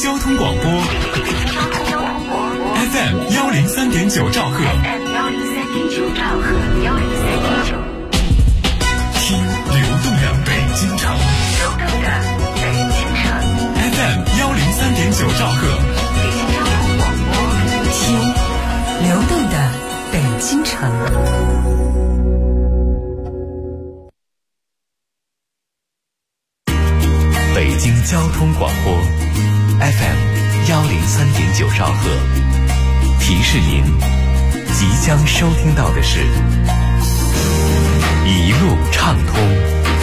交通广播 FM 103.9兆赫，听流动的北京城，FM 103.9兆赫， 听流动的北京城。 北京交通广播 FM 103.9兆赫，提示您即将收听到的是一路畅通。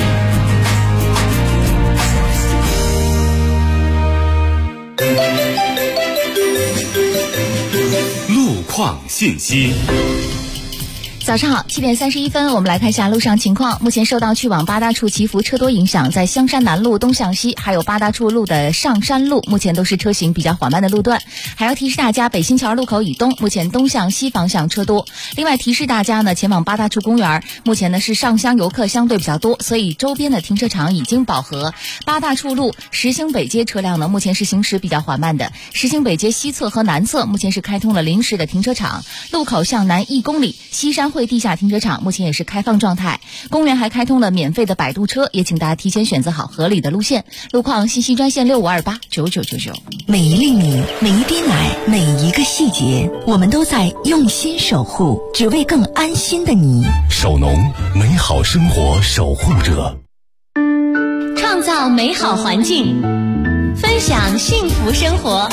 路况信息。 早上好，7点31分，我们来看一下路上情况。目前受到去往八大处祈福车多影响，在香山南路东向西，还有八大处路的上山路，目前都是车行比较缓慢的路段。还要提示大家，北新桥路口以东，目前东向西方向车多。另外提示大家呢，前往八大处公园，目前呢是上乡游客相对比较多，所以周边的停车场已经饱和。八大处路石兴北街车辆呢，目前是行驶比较缓慢的。石兴北街西侧和南侧目前是开通了临时的停车场，路口向南1公里，西山会地下停车场目前也是开放状态。公园还开通了免费的摆渡车，也请大家提前选择好合理的路线。路况信息专线65289999。 每一粒米，每一滴奶，每一个细节，我们都在用心守护，只为更安心的你。 守农，美好生活守护者， 创造美好环境，分享幸福生活。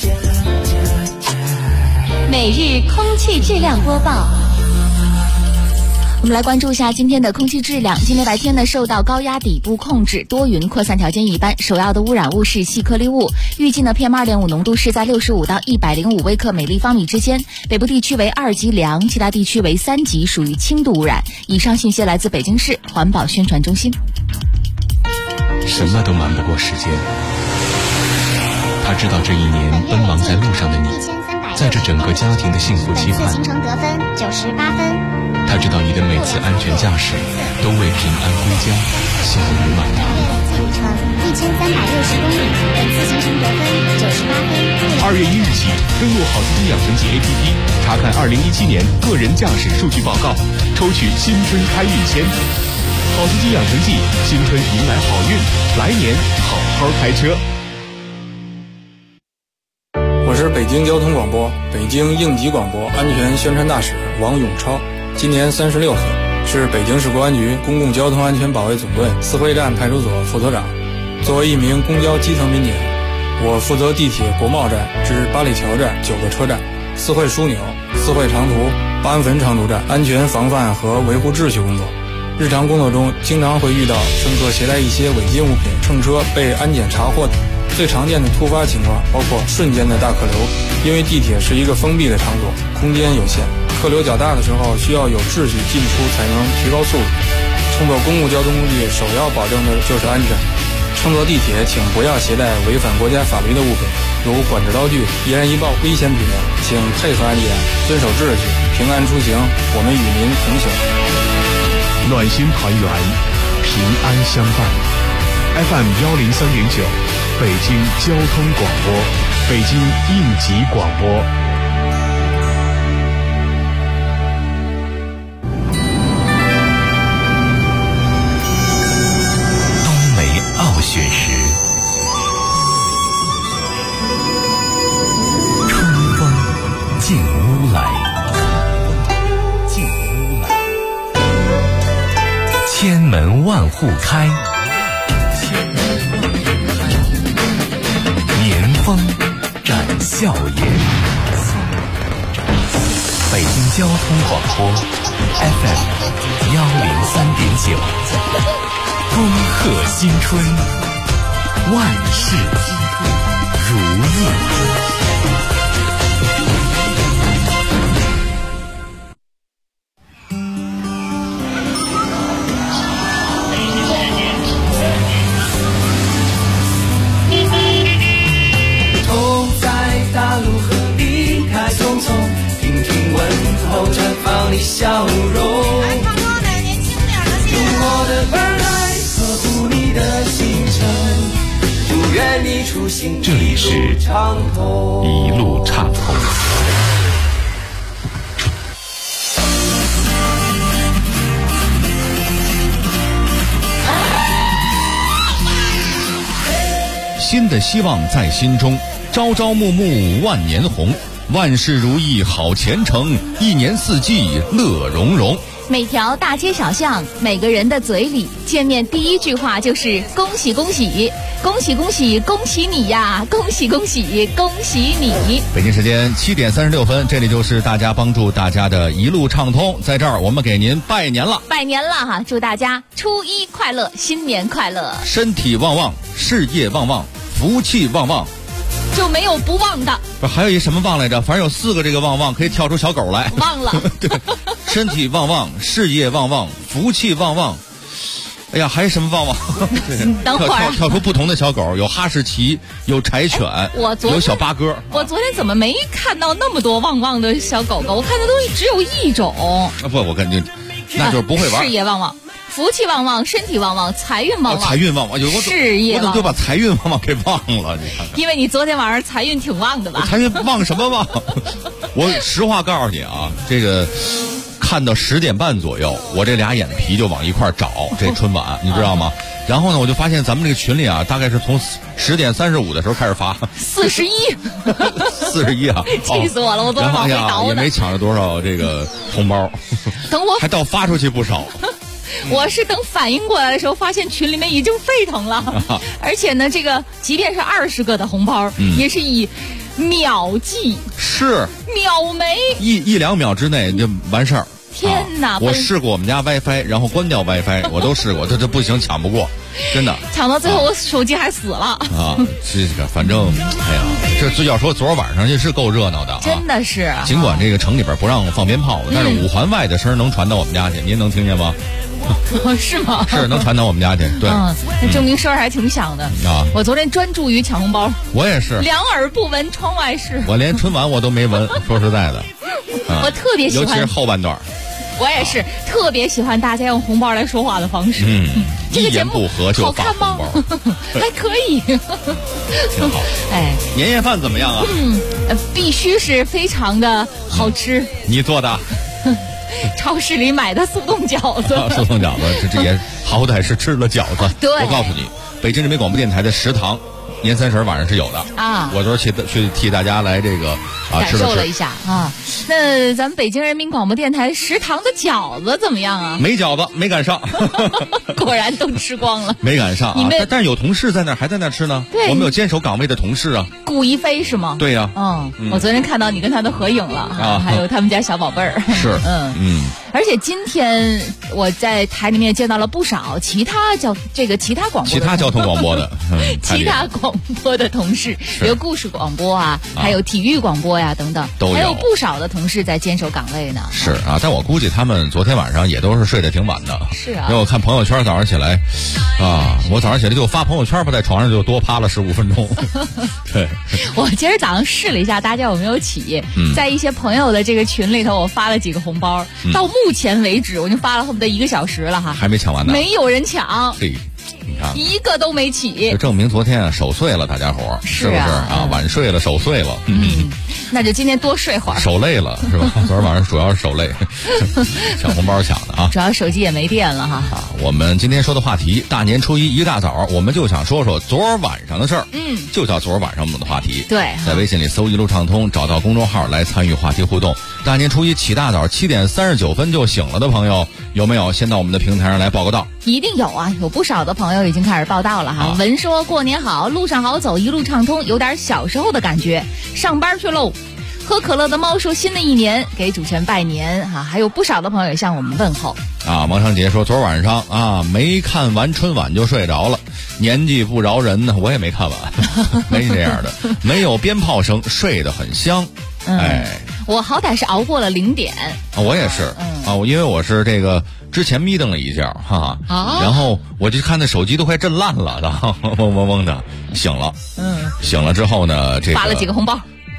每日空气质量播报。 我们来关注一下今天的空气质量。今天白天呢，受到高压底部控制，多云，扩散条件一般，首要的污染物是细颗粒物。预计呢 PM2.5 浓度是在65到105微克每立方米之间，北部地区为2级良，其他地区为3级，属于轻度污染。以上信息来自北京市环保宣传中心。 什么都瞒不过时间，他知道这一年奔忙在路上的你，在这整个家庭的幸福期盼， 行程得分98分。 他知道你的每次安全驾驶都为平安归家笑语满堂。 路程1360公里，本次行程得分98分。 2月1日起，登录好司机养成记 APP， 查看2017年个人驾驶数据报告，抽取新春开运签。好司机养成记，新春迎来好运，来年好好开车。 我是北京交通广播、北京应急广播安全宣传大使王永超，今年36岁，是北京市公安局公共交通安全保卫总队四惠站派出所副所长。作为一名公交基层民警，我负责地铁国贸站至八里桥站9个车站、四惠枢纽、四惠长途、八安汾长途站安全防范和维护秩序工作。日常工作中经常会遇到乘客携带一些违禁物品乘车被安检查获。最常见的突发情况包括瞬间的大客流，因为地铁是一个封闭的场所，空间有限，客流较大的时候需要有秩序进出才能提高速度。乘坐公共交通工具首要保证的就是安全。乘坐地铁请不要携带违反国家法律的物品，如管制刀具、易燃易爆、危险品等，请配合安检，遵守秩序，平安出行，我们与您同行。 暖心团圆，平安相伴。FM 103.9，北京交通广播，北京应急广播。 冬梅傲雪时，春风进屋来，千门万户开，年风展笑颜。北京交通广播 FM 103.9，恭贺新春，万事如意。 笑容，用我的耳来呵护你的行程，祝愿你这里是一路畅通。新的希望在心中，朝朝暮暮万年红，万事如意好前程，一年四季乐融融。 每条大街小巷，每个人的嘴里，见面第一句话就是恭喜恭喜，恭喜恭喜，恭喜你呀，恭喜恭喜，恭喜你。 北京时间7点36分，这里就是大家帮助大家的一路畅通，在这儿我们给您拜年了， 拜年了哈！祝大家初一快乐，新年快乐， 身体旺旺，事业旺旺，福气旺旺。 就没有不旺的。 不是还有一什么旺来着？反正有4个这个旺旺，可以跳出小狗来。 忘了。 对，身体旺旺，事业旺旺，福气旺旺。哎呀，还有什么旺旺？ 等会儿跳出不同的小狗，有哈士奇，有柴犬，有小八哥。 我昨天怎么没看到那么多旺旺的小狗狗？我看的都只有一种。 不，我感觉那就是不会玩。 事业旺旺。福气旺旺，身体旺旺，财运旺旺， 财运旺旺， 事业旺旺， 我怎么就把财运旺旺给忘了？你看看， 因为你昨天晚上财运挺旺的吧？ 财运旺什么旺？我实话告诉你啊，这个看到10点半左右，我这俩眼皮就往一块找这春晚，你知道吗？然后呢，我就发现咱们这个群里啊，大概是从10点35的时候开始发，41啊， 气死我了！我昨天往回倒的， 也没抢着多少这个红包， 等我还倒发出去不少。 我是等反应过来的时候，发现群里面已经沸腾了，而且呢，这个即便是20个的红包，也是以秒计， 是秒没一2秒之内就完事儿。 天哪！ 我试过我们家 WiFi， 然后关掉 WiFi， 我都试过，这不行，抢不过，真的。 抢到最后，我手机还死了。 这个反正，哎呀，这要说昨儿晚上也是够热闹的， 真的是。 尽管这个城里边不让放鞭炮，但是5环外的声能传到我们家去，您能听见吗？ 是吗？ 是能传到我们家去，对。 那证明声还挺响的啊！我昨天专注于抢红包， 我也是两耳不闻窗外事。 我连春晚我都没闻，说实在的， 我特别喜欢， 尤其是后半段。 我也是特别喜欢大家用红包来说话的方式。这个节目一言不合就发红包， 还可以，挺好。 哎， 年夜饭怎么样啊？ 必须是非常的好吃。 你做的？ 超市里买的速冻饺子。 速冻饺子，这也好歹是吃了饺子。 对， 我告诉你，北京人民广播电台的食堂。年30晚上是有的啊， 我都去替大家来这个感受了一下啊。那咱们北京人民广播电台食堂的饺子怎么样啊？ 没饺子，没赶上。 果然都吃光了， 没赶上啊。但是有同事在那儿还在那儿吃呢。 对， 我们有坚守岗位的同事啊。 顾一飞是吗？ 对呀。 我昨天看到你跟他的合影了啊，还有他们家小宝贝儿。 是。 而且今天我在台里面见到了不少其他交通广播的其他广播的同事，有故事广播啊，还有体育广播呀等等，还有不少的同事在坚守岗位呢。 是啊，但我估计他们昨天晚上也都是睡得挺晚的。 是啊， 因为我看朋友圈早上起来啊，我早上起来就发朋友圈吧，在床上就多趴了15分钟。对， 我今儿早上试了一下，大家有没有起？在一些朋友的这个群里头，我发了几个红包，到目前为止我就发了恨不得1个小时了哈， 还没抢完呢， 没有人抢。 嘿，你看一个都没起， 就证明昨天守岁了，大家伙是不是啊？晚睡了，守岁了。 那就今天多睡会儿， 守累了是吧？昨天晚上主要是守累，抢红包抢的啊。 主要手机也没电了哈。 我们今天说的话题，大年初一一大早，我们就想说说昨儿晚上的事儿。就叫昨儿晚上我们的话题。 对， 在微信里搜一路畅通，找到公众号来参与话题互动。大年初一起大早7点39分就醒了的朋友，有没有先到我们的平台上来报个到？ 一定有啊，有不少的朋友已经开始报到了哈。文说过年好，路上好走，一路畅通，有点小时候的感觉。上班去喽。喝可乐的猫说新的一年给主持人拜年哈，还有不少的朋友也向我们问候啊。王长杰说昨晚上啊没看完春晚就睡着了，年纪不饶人呢，我也没看完，没这样的，没有鞭炮声，睡得很香。 我好歹是熬过了0点啊，我也是啊，因为我是这个之前眯瞪了一觉哈，然后我就看那手机都快震烂了，然后嗡嗡嗡的醒了，醒了之后呢，这个发了几个红包。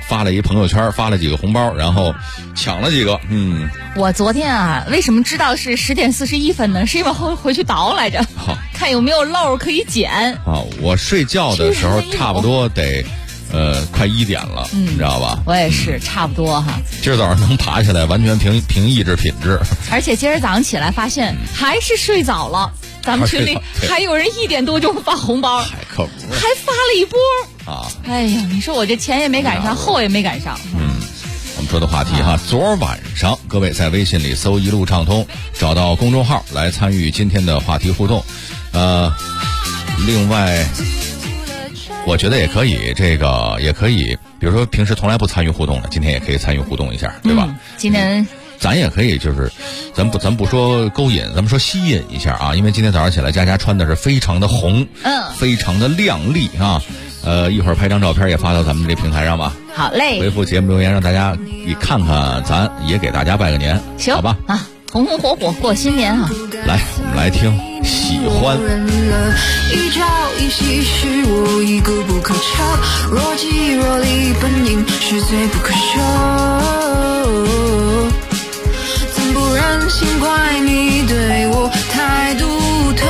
发了一朋友圈，发了几个红包，然后抢了几个。 我昨天啊，为什么知道是10点41分呢？是因为回去倒来着，看有没有漏可以捡。 我睡觉的时候差不多得快1点了，你知道吧？ 我也是差不多哈。 今儿早上能爬起来，完全凭意志品质。 而且今儿早上起来发现还是睡早了。咱们群里还有人1点多就发红包， 太刻薄了， 还发了一波啊！ 哎呀，你说我这前也没赶上，后也没赶上。 我们说的话题哈，昨晚上各位在微信里搜一路畅通，找到公众号来参与今天的话题互动。另外，我觉得也可以，也可以，比如说平时从来不参与互动的，今天也可以参与互动一下，对吧？ 今天。 咱也可以，就是咱不说勾引，咱们说吸引一下啊！因为今天早上起来，佳佳穿的是非常的红，非常的亮丽啊！一会儿拍张照片也发到咱们这平台上吧。 好嘞， 回复节目留言，让大家一看看，咱也给大家拜个年， 行， 好吧？ 啊，红红火火过新年啊！ 来，我们来听《喜欢》。 一朝一夕是我一个不可超，若即若离本应是罪不可赦。不忍心怪你对我太独特，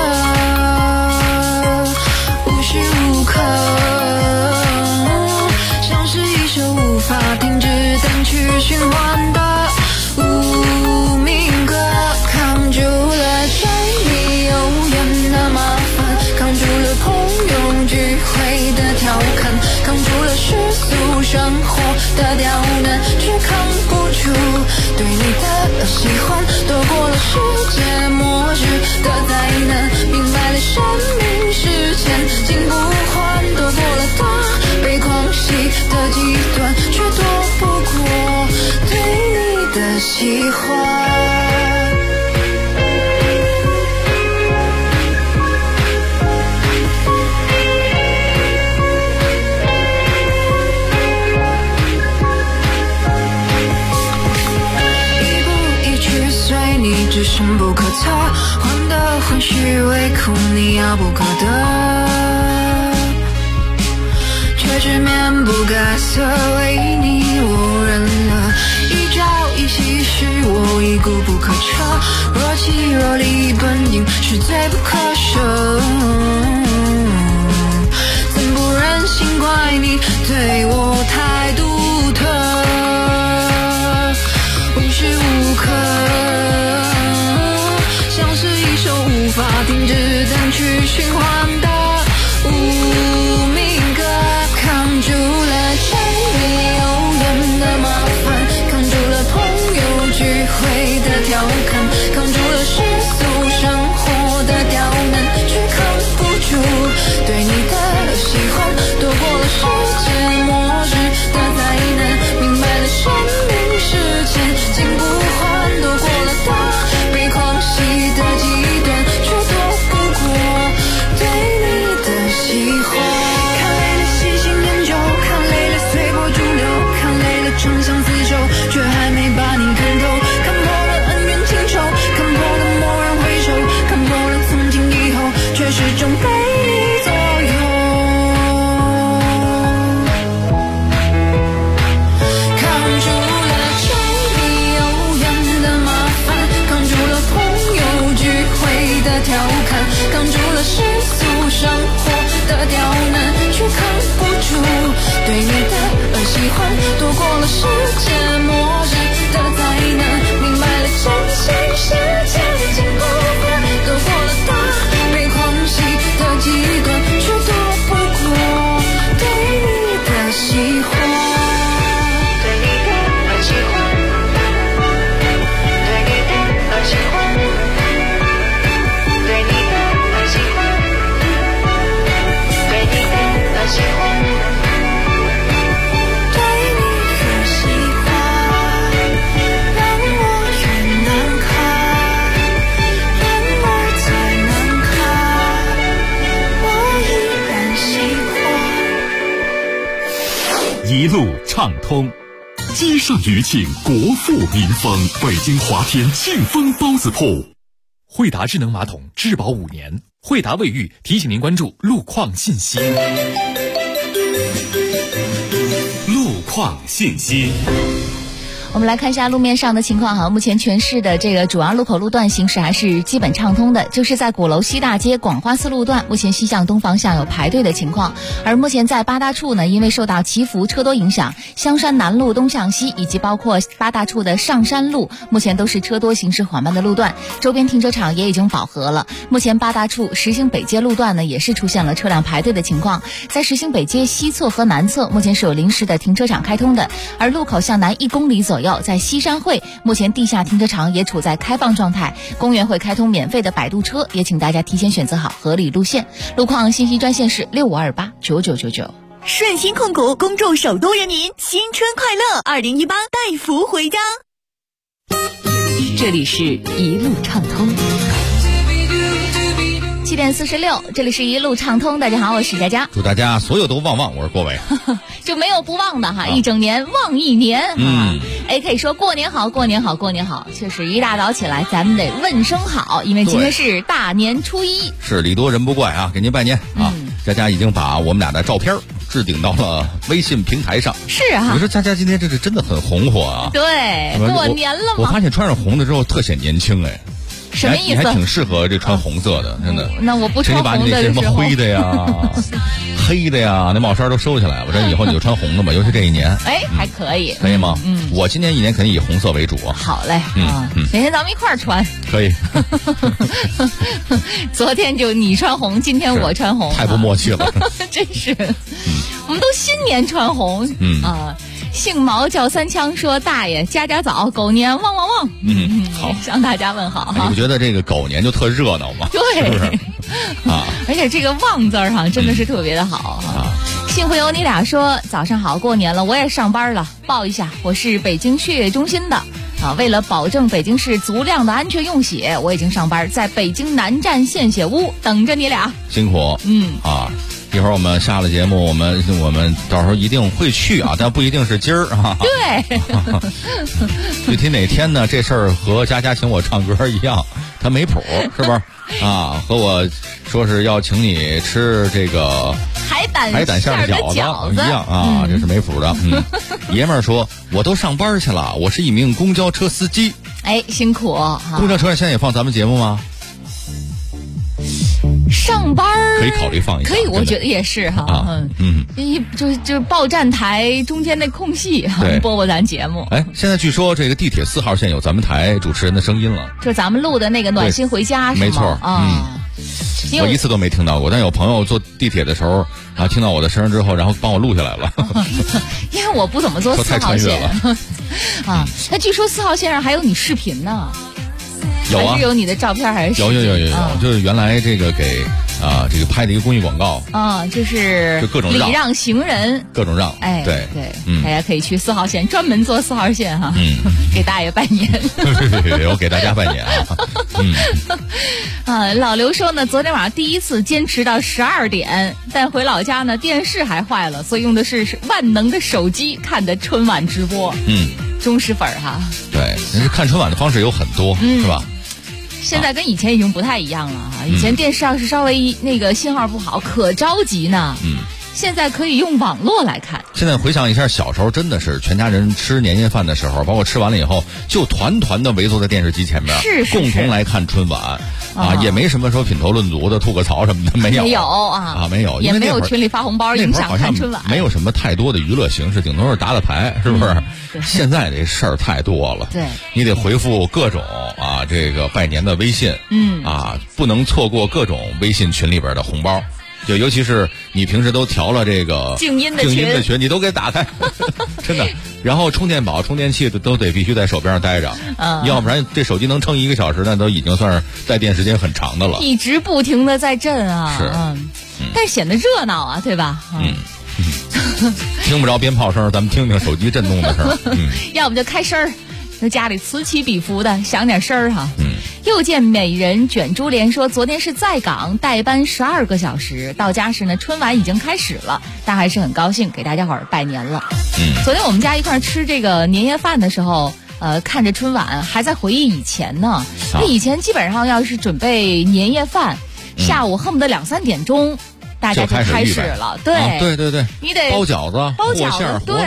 无时无刻像是一首无法停止单曲循环的无名歌，扛住了柴米油盐的麻烦，扛住了朋友聚会的调侃，扛住了世俗生活的刁难，却扛不住对你的喜欢，躲过了世界末日的灾难，明白了生命是千金不换，躲过了大悲狂喜的极端，却躲不过对你的喜欢。只深不可测，患得患虚唯恐你遥不可得，却只面不改色，为你我忍了。一朝一夕是我一股不可彻，若即若离本应是罪不可赦。怎不忍心怪你对我太独特，无时无刻无法停止单曲循环的无名歌，扛住了柴米油盐的麻烦，扛住了朋友聚会的调侃，扛住了世俗生活的刁难，却扛不住对你的喜欢，躲过了世界末日的灾难，明白了生命是千金不换，躲过了大悲狂喜的极端，却躲不过对你的喜欢。看累了细心研究，看累了随波逐流，看累了长相厮守，却还没把你看透，看破了恩怨情仇，看破了蓦然回首，看破了从今以后，却始终被你左右。扛住了柴米油盐的麻烦，扛住了朋友聚会的调侃，扛住了世俗生活的刁难，却扛不住对你的喜欢，躲过了世界末日的灾难，明白了真心是千金不换，躲过了大悲狂喜的极端，却躲不过对你的喜欢，对你的喜欢，对你的喜欢，对你的喜欢，对你的喜欢，对你的喜欢，让我越难看，让我再难看，我依然喜欢。 一路畅通。积善余庆，国富民丰。北京华天庆丰包子铺，惠达智能马桶质保5年。惠达卫浴提醒您关注路况信息。路况创信息。 我们来看一下路面上的情况哈，目前全市的这个主要路口路段行驶还是基本畅通的，就是在鼓楼西大街广花寺路段，目前西向东方向有排队的情况。而目前在八大处呢，因为受到祈福车多影响，香山南路东向西以及包括八大处的上山路，目前都是车多行驶缓慢的路段，周边停车场也已经饱和了。目前八大处实行北街路段呢，也是出现了车辆排队的情况，在实行北街西侧和南侧，目前是有临时的停车场开通的，而路口向南1公里左右，在西山汇，目前地下停车场也处在开放状态，公园会开通免费的摆渡车，也请大家提前选择好合理路线。路况信息专线是65289999。 顺鑫控股恭祝首都人民新春快乐，2018带福回家。这里是一路畅通。 7点46，这里是一路畅通。大家好，我是佳佳。 祝大家所有都旺旺，我是郭伟。 就没有不旺的哈，一整年旺一年啊。可以说过年好，过年好，过年好。确实一大早起来咱们得问声好，因为今天是大年初一。 是礼多人不怪啊，给您拜年啊。佳佳已经把我们俩的照片置顶到了微信平台上。 是啊， 你说佳佳今天这是真的很红火啊。 对，过年了嘛。 我发现穿上红的之后特显年轻哎。 什么意思？ 你还挺适合这穿红色的，真的。 那我不穿红的什么灰的呀、黑的呀，那帽衫都收起来。我这以后你就穿红的吧，尤其这一年。 还可以。 可以吗？我今年一年肯定以红色为主。 好嘞，哪天咱们一块儿穿。 可以。 昨天就你穿红，今天我穿红， 太不默契了。 真是。我们都新年穿红。姓毛叫三枪说：“大爷，家家早，狗年旺旺旺。”好，向大家问好。 你不觉得这个狗年就特热闹吗？ 对， 是不是？ 而且这个旺字儿哈，真的是特别的好啊。幸福有你俩说：“早上好，过年了，我也上班了，报一下，我是北京血液中心的啊。为了保证北京市足量的安全用血，我已经上班，在北京南站献血屋等着你俩。 辛苦。一会儿我们下了节目，我们到时候一定会去啊，但不一定是今儿啊。 对， 具体哪天呢？这事儿和佳佳请我唱歌一样，他没谱，是不是？和我说是要请你吃这个海胆馅的饺子一样啊，这是没谱的。爷们儿说，我都上班去了，我是一名公交车司机。 辛苦。 公交车上现在也放咱们节目吗？ 上班可以考虑放一下， 可以，我觉得也是哈。就是报站台中间那空隙播咱节目。 现在据说这个地铁4号线有咱们台主持人的声音了， 就咱们录的那个暖心回家是吗？ 没错我一次都没听到过，但有朋友坐地铁的时候听到我的声之后，然后帮我录下来了。 因为我不怎么坐4号线那据说4号线上还有你视频呢。 有啊， 还是有你的照片，还是有，就是原来这个给这个拍的一个公益广告就是就各种礼让行人， 各种让，对， 大家可以去4号线，专门坐4号线哈，给大爷拜年。 我给大家拜年老刘说呢，昨天晚上第一次坚持到12点，但回老家呢电视还坏了，所以用的是万能的手机看的春晚直播。忠实粉哈。对， 但是看春晚的方式有很多，是吧？ 现在跟以前已经不太一样了哈，以前电视要是稍微那个信号不好，可着急呢。现在可以用网络来看。 现在回想一下小时候，真的是全家人吃年夜饭的时候，包括吃完了以后，就团团的围坐在电视机前面，共同来看春晚也没什么说品头论足的、吐个槽什么的，没有没有， 也没有群里发红包影响看春晚， 没有什么太多的娱乐形式，顶多是打打牌，是不是？现在这事儿太多了， 对， 你得回复各种这个拜年的微信，不能错过各种微信群里边的红包。就尤其是你平时都调了这个静音的群，你都给打开，真的。然后充电宝、充电器都得必须在手边上待着，要不然这手机能撑1个小时，那都已经算是带电时间很长的了。 一直不停的在震是， 但是显得热闹啊，对吧？ 听不着鞭炮声，咱们听听手机震动的声。 要不就开声儿，就家里此起彼伏的响点声儿哈。又见美人卷珠帘说，昨天是在岗代班12个小时，到家时呢春晚已经开始了，但还是很高兴给大家伙儿拜年了。昨天我们家一块吃这个年夜饭的时候，看着春晚还在回忆以前呢。以前基本上要是准备年夜饭，下午恨不得2、3点钟大家就开始了。对， 对， 你得包饺子、和馅、和面。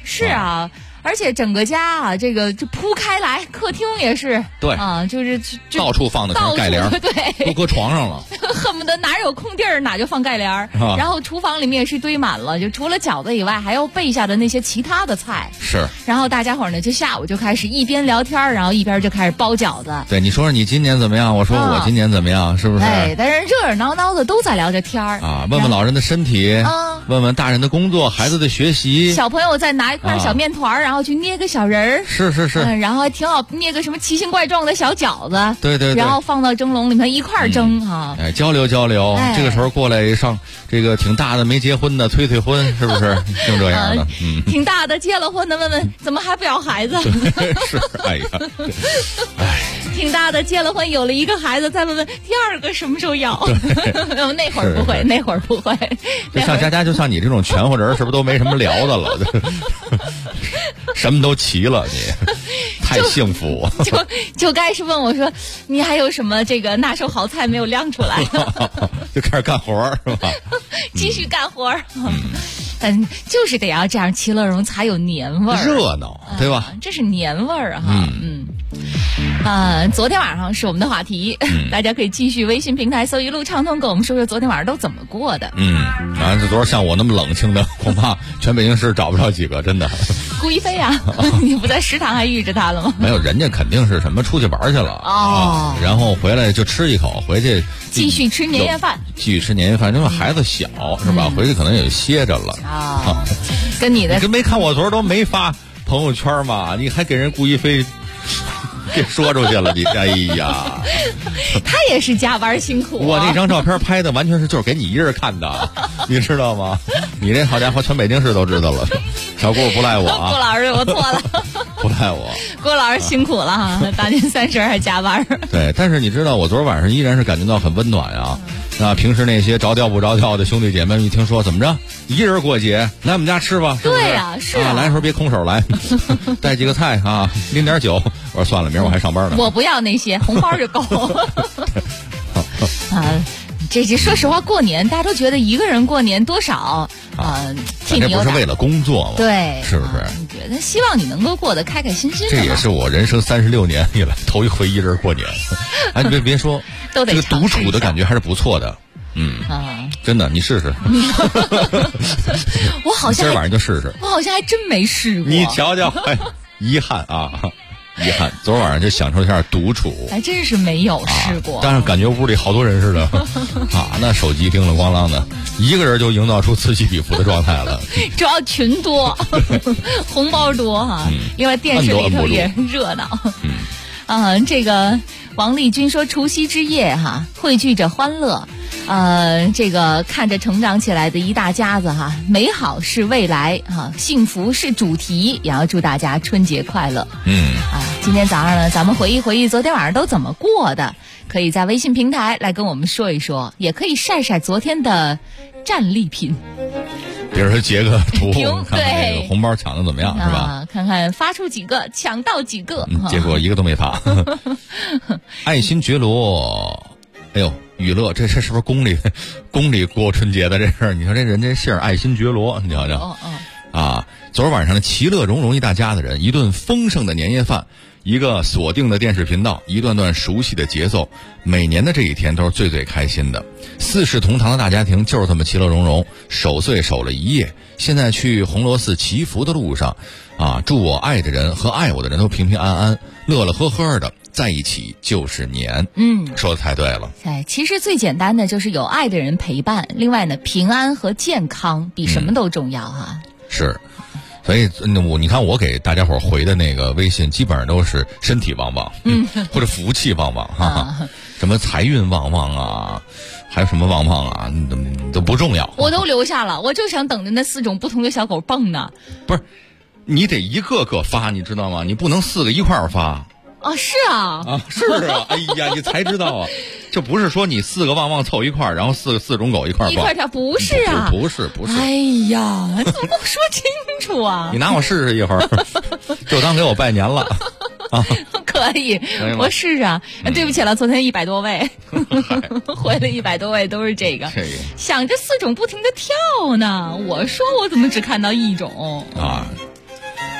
是啊。而且整个家啊，这个就铺开来，客厅也是， 对啊，就是到处放的全是盖帘， 对， 都搁床上了， 恨不得哪有空地儿哪就放盖帘然后厨房里面也是堆满了，就除了饺子以外，还有备下的那些其他的菜。 是。 然后大家伙呢，就下午就开始一边聊天，然后一边就开始包饺子。 对，你说说你今年怎么样？我说我今年怎么样？是不是？ 哎，但是热热闹闹的都在聊着天儿啊，问问老人的身体，问问大人的工作，孩子的学习。 小朋友再拿一块小面团，然后去捏个小人儿。 是是是。 然后还挺好，捏个什么奇形怪状的小饺子。 对对对。 然后放到蒸笼里面一块蒸哈。 哎，交流交流。这个时候过来上这个挺大的没结婚的催婚，是不是？就这样的。 挺大的结了婚的问问怎么还不要孩子？ 是，哎呀，哎。 挺大的结了婚有了一个孩子，再问问第二个什么时候要？那会儿不会，那会儿不会。 就像佳佳，就像你这种全乎人，是不是都没什么聊的了？什么都齐了，你太幸福。 就该是问我说，你还有什么这个拿手好菜没有亮出来？ 就开始干活是吧？ 继续干活。就是得要这样，其乐融才有年味儿， 热闹，对吧？ 这是年味儿哈。昨天晚上是我们的话题，大家可以继续微信平台搜一路畅通，跟我们说说昨天晚上都怎么过的。 这昨儿像我那么冷清的，恐怕全北京市找不着几个，真的。 顾一飞啊，你不在食堂还遇着他了吗？ 没有，人家肯定是什么出去玩去了然后回来就吃一口，回去继续吃年夜饭， 因为孩子小是吧？回去可能也歇着了跟你的， 你没看我昨儿都没发朋友圈吗？你还给人顾一飞给说出去了，你哎呀， 他也是加班辛苦我那张照片拍的完全就是给你一人看的，你知道吗？你这好家伙，全北京市都知道了。小顾不赖我啊， 顾老师，我错了， 不赖我。 顾老师辛苦了哈，大年30还加班。 对，但是你知道，我昨儿晚上依然是感觉到很温暖啊。平时那些着调不着调的兄弟姐妹一听说怎么着，一人过节来我们家吃吧，是不是？ 对呀，是来的时候别空手来，带几个菜啊，拎点酒。我说算了，明儿我还上班呢。 我不要那些，红包就够。这说实话，过年大家都觉得一个人过年多少替你这不是为了工作吗？ 对， 是不是？ 你觉得希望你能够过得开开心心的。 这也是我人生36年以来头一回一人过年。哎，你别说， 都得这个独处的感觉还是不错的。真的，你试试。 我好像今儿晚上就试试。 我好像还真没试过。 你瞧瞧，遗憾啊。遗憾，昨晚上就享受一下独处， 还真是没有试过。 但是感觉屋里好多人似的那手机叮了咣啷的，一个人就营造出此起彼伏的状态了。 主要群多，红包多哈，因为电视里头也热闹。这个王丽君说，除夕之夜汇聚着欢乐。这个看着成长起来的一大家子美好是未来幸福是主题，也要祝大家春节快乐。今天早上呢，咱们回忆回忆昨天晚上都怎么过的，可以在微信平台来跟我们说一说，也可以晒晒昨天的战利品。 比如说截个图，看看这个红包抢的怎么样，是吧？ 看看发出几个，抢到几个， 结果一个都没发。爱新觉罗，哎呦，娱乐，这是不是宫里过春节的这事儿？你说这人这姓爱新觉罗，你瞧瞧。昨儿晚上的其乐融融一大家子人，一顿丰盛的年夜饭，一个锁定的电视频道，一段段熟悉的节奏，每年的这一天都是最最开心的。四世同堂的大家庭就是这么其乐融融，守岁守了一夜。现在去红螺寺祈福的路上祝我爱的人和爱我的人都平平安安，乐乐呵呵的在一起就是年。说的太对了。 其实最简单的就是有爱的人陪伴，另外呢，平安和健康比什么都重要是。所以你看我给大家伙回的那个微信基本上都是身体旺旺或者福气旺旺什么财运旺旺还有什么旺旺都不重要， 我都留下了，我就想等着那4种不同的小狗蹦呢。 不是，你得一个个发，你知道吗？你不能4个一块儿发。 是啊， 是啊，哎呀，你才知道这不是说你4个旺旺凑一块儿，然后四种狗一块儿逛， 不是啊， 不是。 哎呀，你怎么不说清楚啊？ 你拿我试试一会儿，就当给我拜年了可以，我试啊。对不起了，昨天100多位，回了100多位都是这个，想着4种不停的跳呢。我说我怎么只看到1种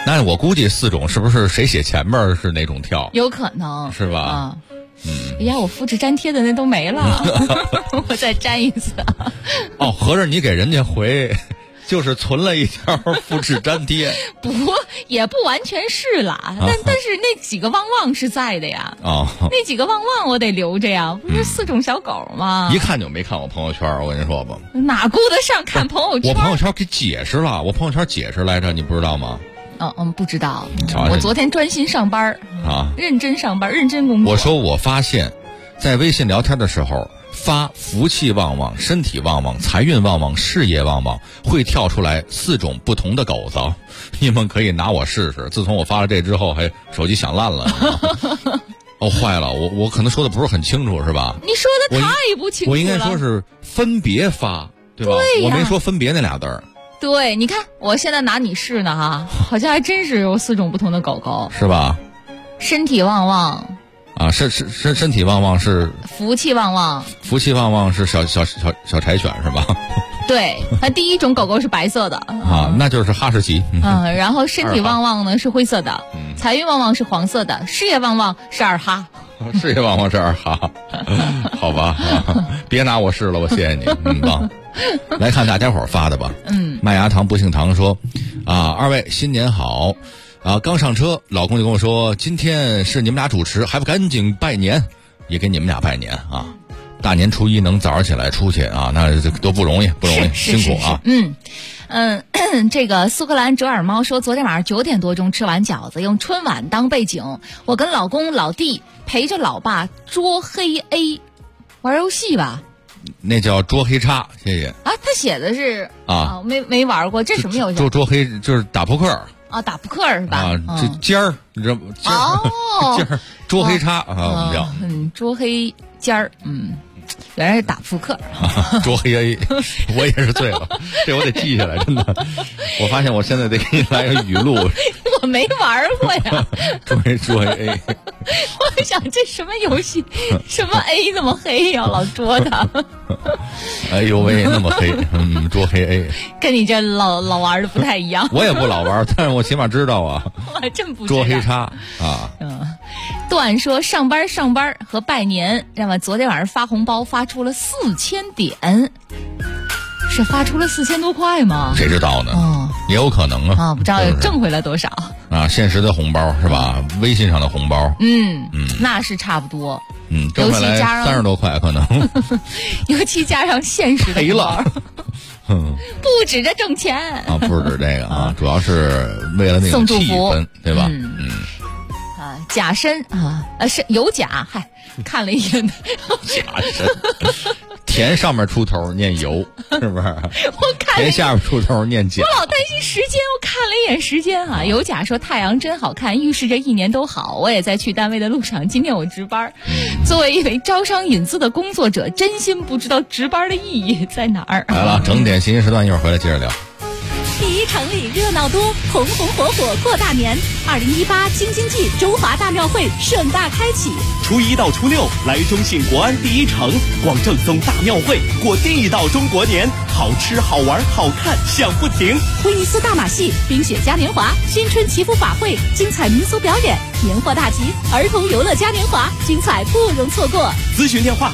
那我估计4种是不是谁写前面是哪种跳？ 有可能是吧？ 啊，哎呀，我复制粘贴的那都没了，我再粘一次。 哦，合着你给人家回。就是存了一条复制粘贴， 也不完全是啦，但是那几个旺旺是在的呀。哦，那几个旺旺我得留着呀，不是4种小狗吗？ 一看就没看我朋友圈，我跟你说吧。 哪顾得上看朋友圈？ 我朋友圈给解释了，我朋友圈解释来着，你不知道吗？ 不知道。我昨天专心上班啊，认真上班，认真工作。 我说我发现，在微信聊天的时候。发福气旺旺、身体旺旺、财运旺旺、事业旺旺，会跳出来4种不同的狗子，你们可以拿我试试。自从我发了这之后，手机响烂了。哦，坏了，我可能说的不是很清楚，是吧？ 你说的太不清楚了。 我应该说是分别发，对吧？对，我没说分别那俩字儿。 对，你看我现在拿你试呢哈，好像还真是有4种不同的狗狗， 是吧？ 身体旺旺。 啊，身体旺旺是福气旺旺， 福气旺旺是小柴犬是吧？ 对，它第1种狗狗是白色的啊，那就是哈士奇。 然后身体旺旺呢是灰色的，财运旺旺是黄色的，事业旺旺是2哈。 事业旺旺是2哈，好吧，别拿我试了，我谢谢你，棒。来看大家伙发的吧。麦芽糖不姓糖说，2位新年好。刚上车，老公就跟我说，今天是你们俩主持，还不赶紧拜年，也给你们俩拜年啊！大年初1能早上起来出去啊，那这都不容易，辛苦啊！ 这个苏格兰折耳猫说，昨天晚上9点多钟吃完饺子，用春晚当背景，我跟老公老弟陪着老爸捉黑 A 玩游戏吧。 那叫捉黑叉，谢谢啊！他写的是没玩过，这什么游戏？ 捉黑就是打扑克。 打扑克是吧？ 这尖儿，你知道吗？尖儿捉黑叉我们叫捉黑尖儿，原来是打扑克。 捉黑 A， 我也是醉了，这我得记下来，真的。我发现我现在得给你来个语录。 我没玩过呀。 捉黑 A。 我想这什么游戏？什么 A 那么黑呀？老捉他。 哎呦喂，那么黑，捉黑 A。 跟你这老玩的不太一样。 我也不老玩，但是我起码知道啊。 我还真不知道。 捉黑叉啊。 段说上班和拜年，那么昨天晚上发红包发出了4000点，是发出了4000多块吗？ 谁知道呢？也有可能啊。 不知道挣回来多少啊？现实的红包是吧？微信上的红包， 那是差不多。 挣回来30多块可能。 尤其加上现实的赔了。 不止这挣钱啊，不止这个啊，主要是为了那个气氛，对吧？ 甲申是有甲，看了一眼甲申，田上面出头念油，是不是？ 我看田下面出头念甲。 我老担心时间，我看了一眼时间有甲说太阳真好看，预示着1年都好。我也在去单位的路上，今天我值班。作为一位招商引资的工作者，真心不知道值班的意义在哪儿。 来了，整点信息时段，一会儿回来接着聊。 第一城里热闹多，红红火火过大年。2018京津冀中华大庙会盛大开启， 初1到初6来中信国安第一城，逛正宗大庙会，过地道中国年，好吃好玩好看享不停。 威尼斯大马戏、冰雪嘉年华、新春祈福法会，精彩民俗表演，年货大集，儿童游乐嘉年华，精彩不容错过。 咨询电话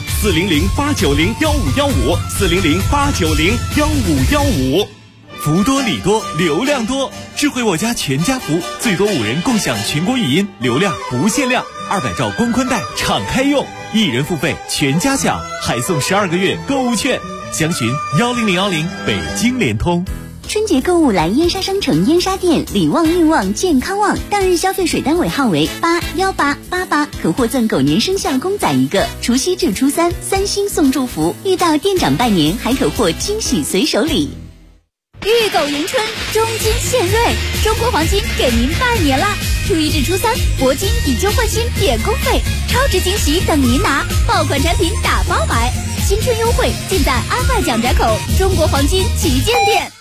400-890-1515，400-890-1515。福多礼多，流量多，智慧我家全家福，最多5人共享全国语音，流量不限量，200兆光宽带敞开用，1人付费全家享，还送12个月购物券。详询10010北京联通。 春节购物来燕莎商城燕莎店，礼旺运旺健康旺，当日消费水单尾号为81888，可获赠狗年生肖公仔1个，除夕至初3，3星送祝福，遇到店长拜年还可获惊喜随手礼。 御狗迎春，中金献瑞，中国黄金给您拜年啦！初1至初3，铂金以旧换新免工费，超值惊喜等您拿，爆款产品打包买，新春优惠尽在安外蒋宅口中国黄金旗舰店。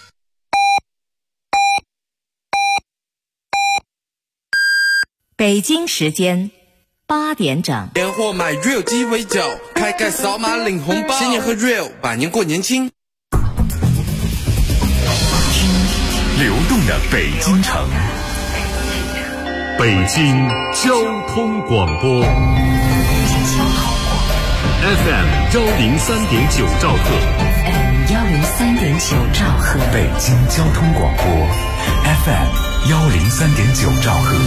北京时间8点整， 年货买 Real 鸡尾酒，开盖扫码领红包，新年喝 Real， 百年过年轻。 流动的北京城， 北京交通广播 FM 103.9兆赫， 103.9兆赫，北京交通广播 FM 103.9兆赫。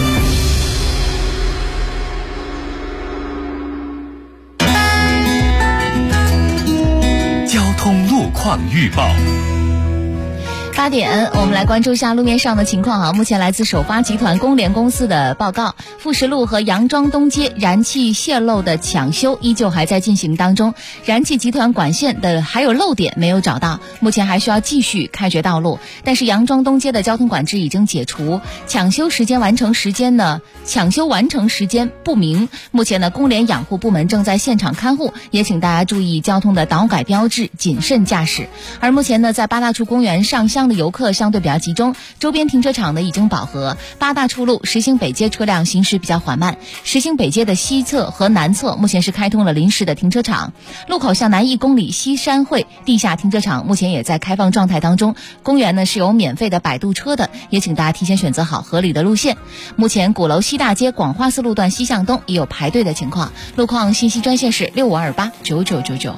交通路况预报。 8点，我们来关注一下路面上的情况啊。目前来自首发集团工联公司的报告，富石路和杨庄东街燃气泄漏的抢修依旧还在进行当中，燃气集团管线的还有漏点没有找到，目前还需要继续开掘道路。但是杨庄东街的交通管制已经解除，抢修完成时间不明。目前呢，工联养护部门正在现场看护，也请大家注意交通的导改标志，谨慎驾驶。而目前呢，在八大处公园上乡的游客相对比较集中，周边停车场呢已经饱和。八大处路实行北街车辆行驶比较缓慢，实行北街的西侧和南侧目前是开通了临时的停车场。路口向南1公里西山汇地下停车场目前也在开放状态当中。公园呢是有免费的摆渡车的，也请大家提前选择好合理的路线。目前鼓楼西大街广化寺路段西向东也有排队的情况。路况信息专线是65289999。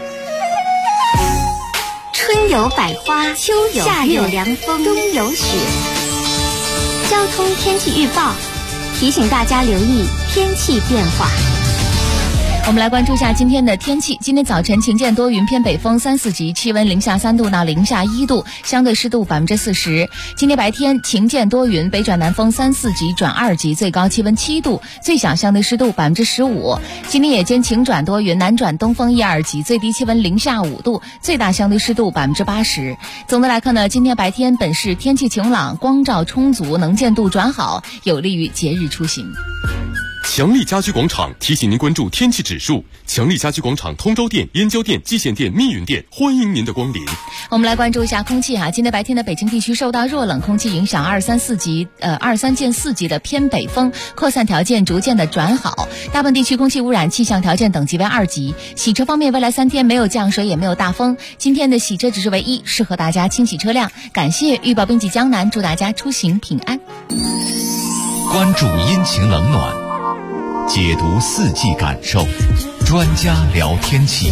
春有百花，秋有夏有凉风，冬有雪。交通天气预报提醒大家留意天气变化。 我们来关注一下今天的天气。今天早晨晴见多云，偏北风3、4级，气温零下3度到零下1度，相对湿度40%。今天白天晴见多云，北转南风3、4级转2级，最高气温7度，最小相对湿度15%。今天夜间晴转多云，南转东风1、2级，最低气温零下5度，最大相对湿度80%。总的来看呢，今天白天本市天气晴朗，光照充足，能见度转好，有利于节日出行。 强力家居广场提醒您关注天气指数。强力家居广场通州店、燕郊店、蓟县店、密云店，欢迎您的光临。 我们来关注一下空气哈。今天白天的北京地区受到弱冷空气影响，2、3见4级的偏北风，扩散条件逐渐的转好，大部分地区空气污染气象条件等级为2级。洗车方面，未来3天没有降水也没有大风，今天的洗车指数为1，适合大家清洗车辆。感谢预报编辑江南，祝大家出行平安。 关注阴晴冷暖，解读四季感受，专家聊天气。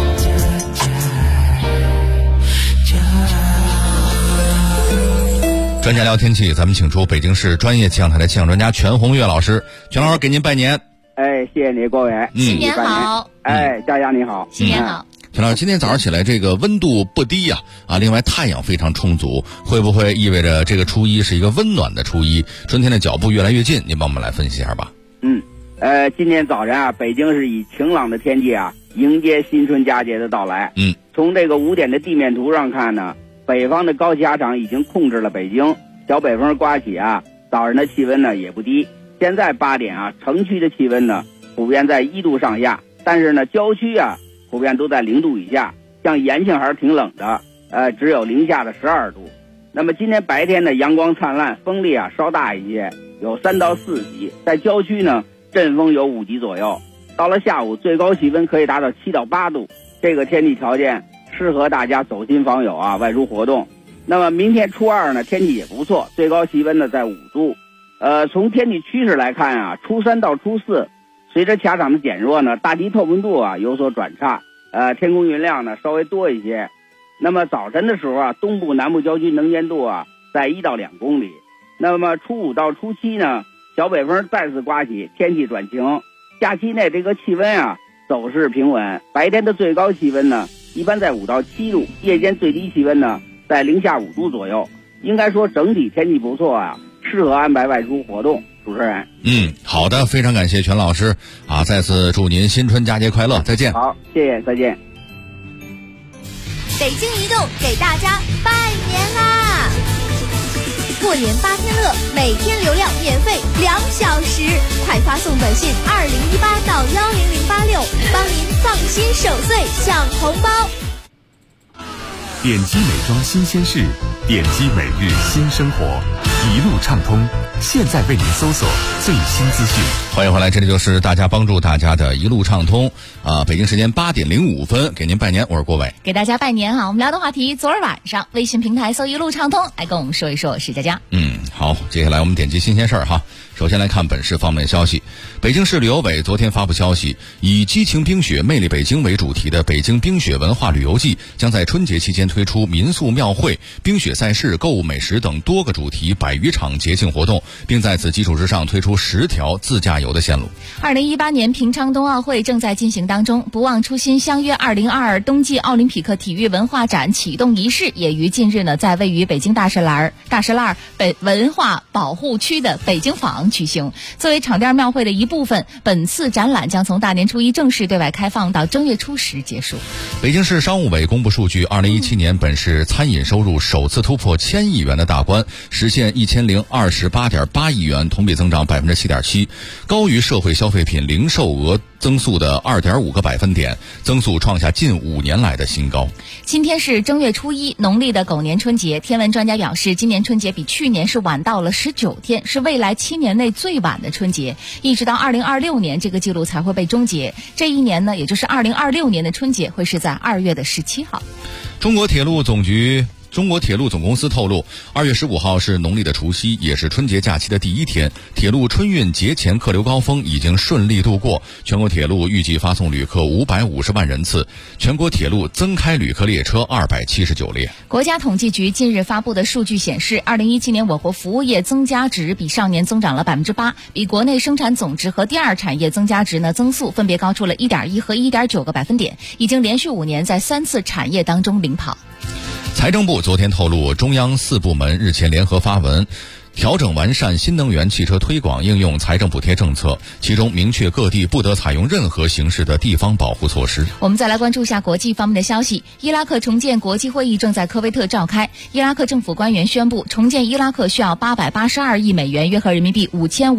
专家聊天气，咱们请出北京市专业气象台的气象专家全红月老师。全老师给您拜年。 谢谢你各位。 新年好。 佳佳你好。 新年好。 全老师，今天早上起来这个温度不低呀，另外太阳非常充足，会不会意味着这个初一是一个温暖的初一，春天的脚步越来越近？您帮我们来分析一下吧。 今天早晨北京是以晴朗的天气迎接新春佳节的到来。从这个5点的地面图上看呢，北方的高气压场已经控制了北京，小北风刮起早上的气温呢也不低。现在8点城区的气温呢普遍在1度上下，但是呢郊区普遍都在0度以下，像延庆还是挺冷的，只有零下的12度。那么今天白天呢阳光灿烂，风力稍大一些，有3到4级，在郊区呢阵风有5级左右。到了下午最高气温可以达到7到8度，这个天气条件适合大家走亲访友外出活动。那么明天初2呢天气也不错，最高气温呢在5度。从天气趋势来看初3到初4随着气压场的减弱呢，大气透明度有所转差，天空云量呢稍微多一些。那么早晨的时候东部南部郊区能见度在1到2公里。那么初5到初7呢小北风再次刮起，天气转晴。假期内这个气温走势平稳，白天的最高气温呢一般在5到7度，夜间最低气温呢在零下5度左右。应该说整体天气不错适合安排外出活动。主持人， 好的，非常感谢全老师再次祝您新春佳节快乐，再见。 好，谢谢，再见。 北京移动给大家拜年啦！过年8天乐，每天流量免费2小时，快发送短信2018到10086，帮您放心守岁享红包。 点击美妆新鲜事，点击每日新生活。 一路畅通，现在为您搜索最新资讯。 欢迎回来，这里就是大家帮助大家的一路畅通北京时间8点05分，给您拜年，我是郭伟， 给大家拜年哈。我们聊的话题，昨儿晚上微信平台搜一路畅通，来跟我们说一说，我是佳佳。 好，接下来我们点击新鲜事儿哈。首先来看本市方面的消息，北京市旅游委昨天发布消息，以激情冰雪魅力北京为主题的北京冰雪文化旅游季将在春节期间推出民宿庙会、冰雪赛事、购物美食等多个主题100余场节庆活动，并在此基础之上推出10条自驾游的线路。 2018年平昌冬奥会正在进行当中，不忘初心相约2022冬季奥林匹克体育文化展启动仪式也于近日呢，在位于北京大石栏北文化保护区的北京坊举行。作为场店庙会的一部分，本次展览将从大年初一正式对外开放到正月初10结束。 北京市商务委公布数据，2017年本市餐饮收入首次突破1000亿元的大关，实现1028.8亿元，同比增长7.7%，高于社会消费品零售额增速的2.5个百分点，增速创下近5年来的新高。 今天是正月初一，农历的狗年春节。天文专家表示，今年春节比去年是晚到了19天，是未来7年内最晚的春节，一直到2026年这个记录才会被终结。这一年呢，也就是2026年的春节会是在2月17号。 中国铁路总公司透露，2月15号是农历的除夕，也是春节假期的第一天。铁路春运节前客流高峰已经顺利度过，全国铁路预计发送旅客550万人次，全国铁路增开旅客列车279列。 国家统计局近日发布的数据显示，2017年我国服务业增加值比上年增长了8%，比国内生产总值和第二产业增加值呢增速分别高出了1.1和1.9个百分点，已经连续5年在3次产业当中领跑。 财政部昨天透露，中央4部门日前联合发文，调整完善新能源汽车推广应用财政补贴政策，其中明确各地不得采用任何形式的地方保护措施。 我们再来关注一下国际方面的消息。伊拉克重建国际会议正在科威特召开，伊拉克政府官员宣布，重建伊拉克需要882亿美元，约合人民币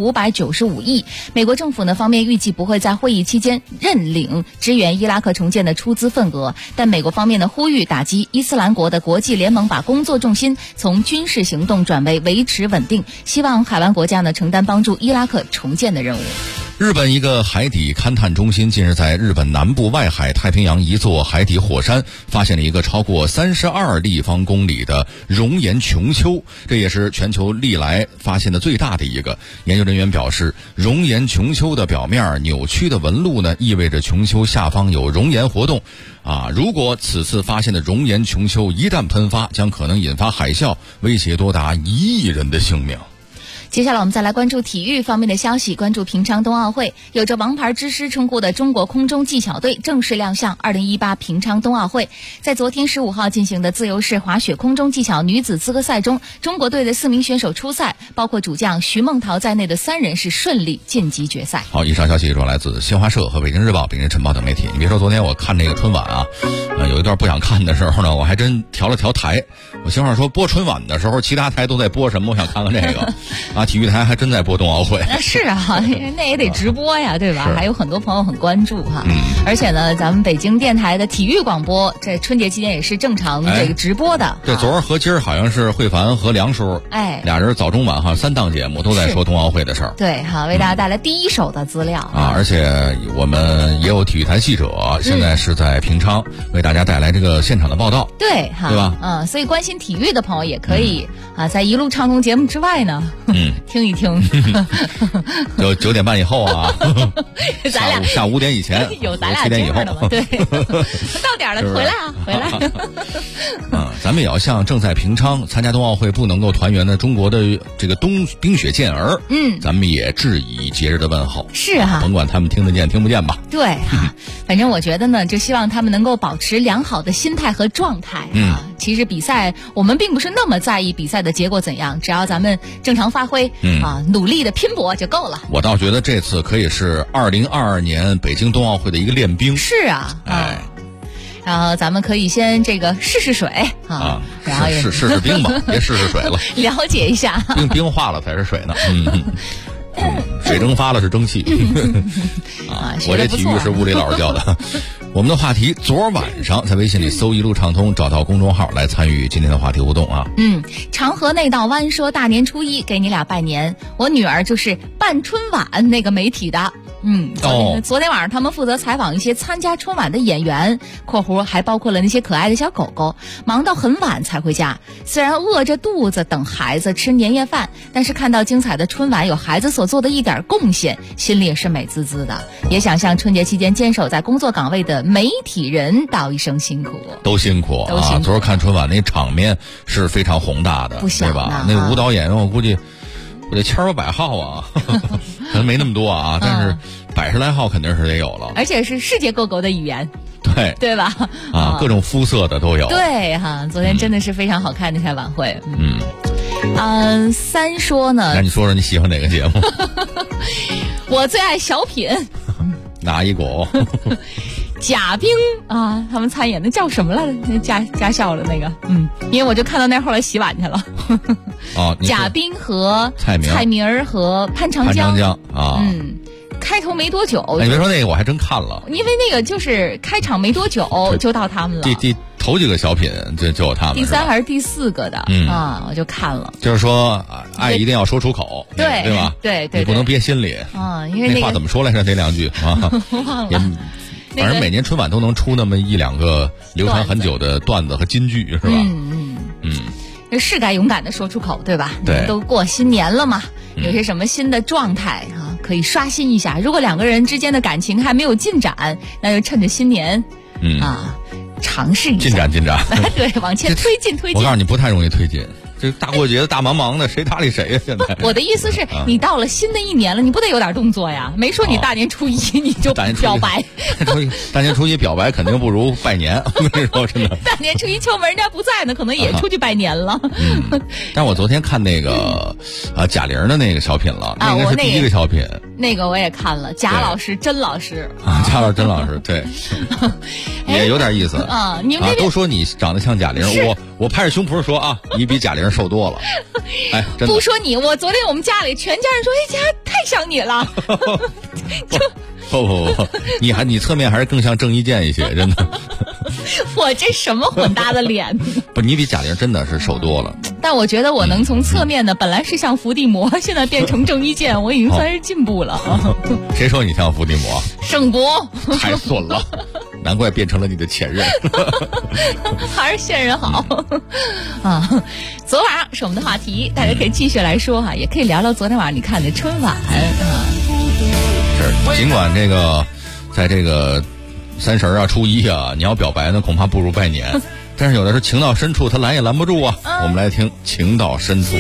5595亿。美国政府呢方面预计不会在会议期间认领支援伊拉克重建的出资份额，但美国方面呢呼吁打击伊斯兰国的国际联盟把工作重心从军事行动转为维持稳定，希望海湾国家呢承担帮助伊拉克重建的任务。 日本一个海底勘探中心近日在日本南部外海太平洋一座海底火山发现了一个超过32立方公里的熔岩穹丘，这也是全球历来发现的最大的一个。研究人员表示，熔岩穹丘的表面扭曲的纹路呢，意味着穹丘下方有熔岩活动。如果此次发现的熔岩穹丘一旦喷发，将可能引发海啸，威胁多达1亿人的性命。 接下来我们再来关注体育方面的消息，关注平昌冬奥会。有着王牌之师称呼的中国空中技巧队正式亮相2018平昌冬奥会。在昨天15号进行的自由式滑雪空中技巧女子资格赛中，中国队的4名选手出赛，包括主将徐梦桃在内的3人是顺利晋级决赛。 好，以上消息主要来自新华社和北京日报、北京晨报等媒体。你别说，昨天我看这个春晚有一段不想看的时候呢，我还真调了调台。我媳妇说播春晚的时候，其他台都在播什么？我想看看这个体育台还真在播冬奥会。 是那也得直播呀，对吧？还有很多朋友很关注而且呢，咱们北京电台的体育广播在春节期间也是正常这个直播的。 这昨儿和今儿好像是慧凡和梁叔，俩人早中晚3档节目都在说冬奥会的事儿。 对，为大家带来第一手的资料而且我们也有体育台记者，现在是在平昌为大家带来这个现场的报道。 对吧？所以关心体育的朋友也可以在一路畅通节目之外呢，听一听。 就9点半以后咱俩下午5点以前， 有咱俩 7点以后对，到点了，回来回来。 咱们也要向正在平昌参加冬奥会不能够团圆的中国的这个冰雪健儿，咱们也致以节日的问候。 是甭管他们听得见听不见吧。 对反正我觉得呢，就希望他们能够保持良好的心态和状态其实比赛我们并不是那么在意比赛的结果怎样，只要咱们正常发挥努力的拼搏就够了。 我倒觉得这次可以是2022年北京冬奥会的一个练兵。 是然后咱们可以先这个试试水然后试试冰吧，别试试水了， 了解一下冰化了才是水呢。水蒸发了是蒸汽我这体育是物理老师教的。 我们的话题昨晚上在微信里搜一路畅通，找到公众号来参与今天的话题互动啊。 长河内道湾说大年初一给你俩拜年，我女儿就是办春晚那个媒体的。昨天晚上他们负责采访一些参加春晚的演员（括弧还包括了那些可爱的小狗狗），忙到很晚才回家。虽然饿着肚子等孩子吃年夜饭，但是看到精彩的春晚有孩子所做的一点贡献，心里也是美滋滋的。也想向春节期间坚守在工作岗位的媒体人道一声辛苦， 都辛苦啊！昨儿看春晚那场面是非常宏大的，对吧？那舞蹈演员我估计我得千百号啊，可能没那么多啊，但是100来号肯定是得有了， 而且是世界各国的语言，对吧？ 各种肤色的都有。 对哈，昨天真的是非常好看那台晚会。三说呢？ 那你说说你喜欢哪个节目？ 我最爱小品。 哪一国？ 贾冰啊，他们参演的叫什么来着？那驾校的那个，因为我就看到那后来洗碗去了。贾冰和蔡明和潘长江啊， 开头没多久， 你别说那个我还真看了， 因为那个就是开场没多久就到他们了。 头几个小品就有他们， 第3还是第4个的我就看了。 就是说爱一定要说出口，对吧？ 对， 你不能憋心里因为那话怎么说来着？那2句啊， 忘了。 反正每年春晚都能出那么1-2个流传很久的段子和金句，是吧？ 是该勇敢的说出口，对吧？ 对， 都过新年了嘛，有些什么新的状态可以刷新一下。如果2个人之间的感情还没有进展，那就趁着新年尝试一下进展对，往前推进。 我告诉你，不太容易推进。这大过节的大忙的，谁搭理谁呀？现在我的意思是你到了新的一年了，你不得有点动作呀？没说你大年初一你就表白。 大年初一表白肯定不如拜年，我跟你说真的。 大年初一敲门人家不在呢，可能也出去拜年了。 但我昨天看那个贾玲的那个小品了，那个是第1个小品。 那个我也看了，贾老师甄老师贾老师甄老师对，也有点意思你们都说你长得像贾玲，我拍着胸脯说你比贾玲瘦多了。哎，真的不说你，昨天我们家里全家人说，家太像你了。 不，你侧面还是更像郑伊健一些，真的。 我这什么混搭的脸？ 不，你比贾玲真的是瘦多了。 但我觉得我能从侧面的本来是像伏地魔，现在变成郑伊健，我已经算是进步了。 谁说你像伏地魔？ 盛博太损了，难怪变成了你的前任。 还是现任好昨晚上是我们的话题，大家可以继续来说也可以聊聊昨天晚上你看的春晚是，尽管这个在这个30初一你要表白呢，恐怕不如拜年。但是有的是情到深处，他拦也拦不住啊。我们来听《情到深处》。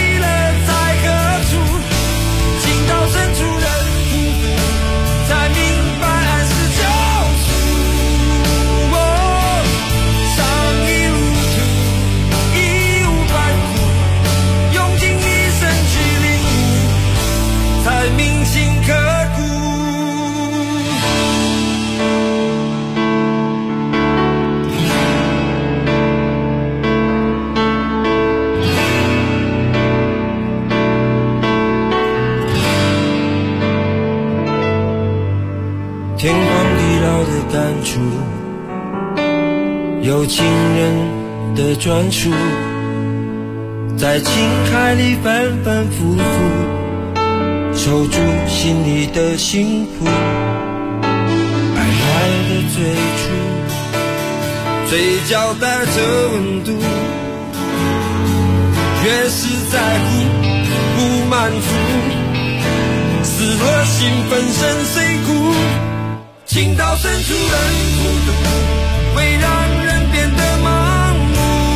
天荒地老的感触，有情人的专属，在情海里反反复复，守住心里的幸福。爱来的最初，嘴角带着温度，越是在乎不满足，死了心粉身碎骨。情到深处人孤独，会让人变得盲目，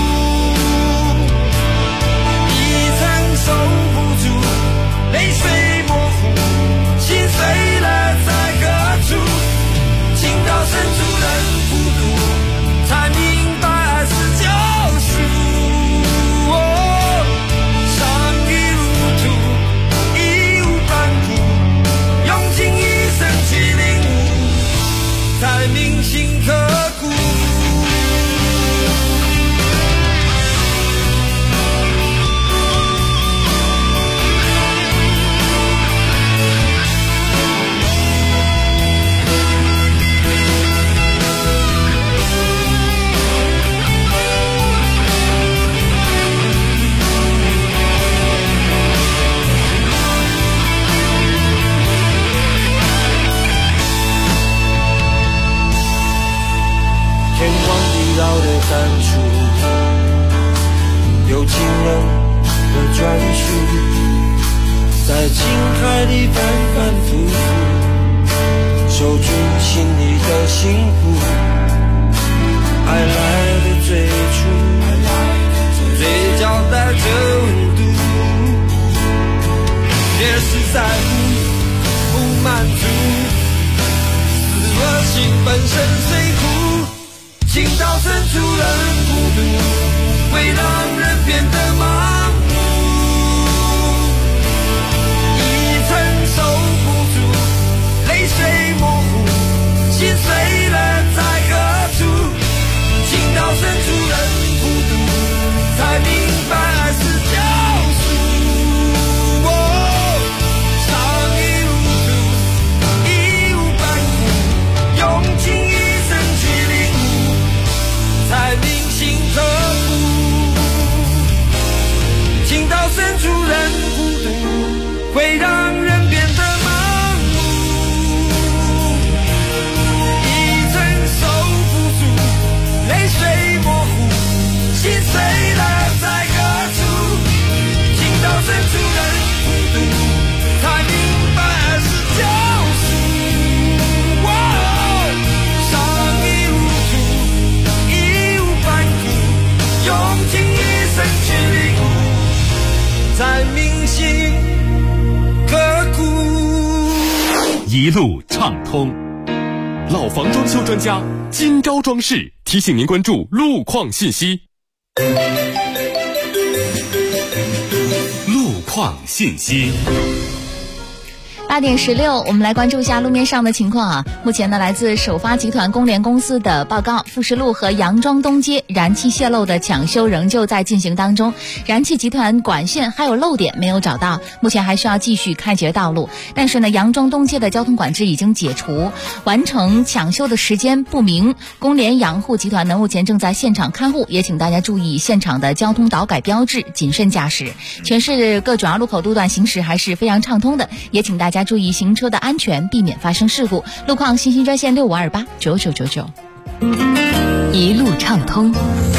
一承受不住，泪水模糊，心碎了在何处？情到深处人孤独，才明白爱是救赎。上一路途，义无反顾，用尽一生去领悟，才铭心刻骨。 在情海里反反复复，守住心里的幸福。爱来的最初，嘴角带着温度，越是在乎不满足，死了心本身虽苦，情到深处人孤独，会让人变得盲目，已承受不住，泪水模糊，心碎了在何处？情到深处人孤独，才明白爱是救赎。伤已入土，义无反顾，用尽一生去领悟，才铭心刻骨。情到深处人孤独，会让人变得盲目，已承受不住，泪水模糊，心碎了在何处？情到深处人孤独，才明白爱是救赎。伤已入土，义无反顾，用尽一生去领悟，才铭心刻骨。 一路畅通，老房装修专家金招装饰提醒您关注路况信息。路况信息。 8点16，我们来关注一下路面上的情况啊。目前呢，来自首发集团供联公司的报告，富士路和杨庄东街燃气泄漏的抢修仍旧在进行当中，燃气集团管线还有漏点没有找到，目前还需要继续开掘道路。但是呢，杨庄东街的交通管制已经解除，完成抢修的时间不明。供联养护集团呢，目前正在现场看护，也请大家注意现场的交通导改标志，谨慎驾驶。全市各主要路口路段行驶还是非常畅通的，也请大家注意行车的安全，避免发生事故。路况信息专线65289999。 一路畅通。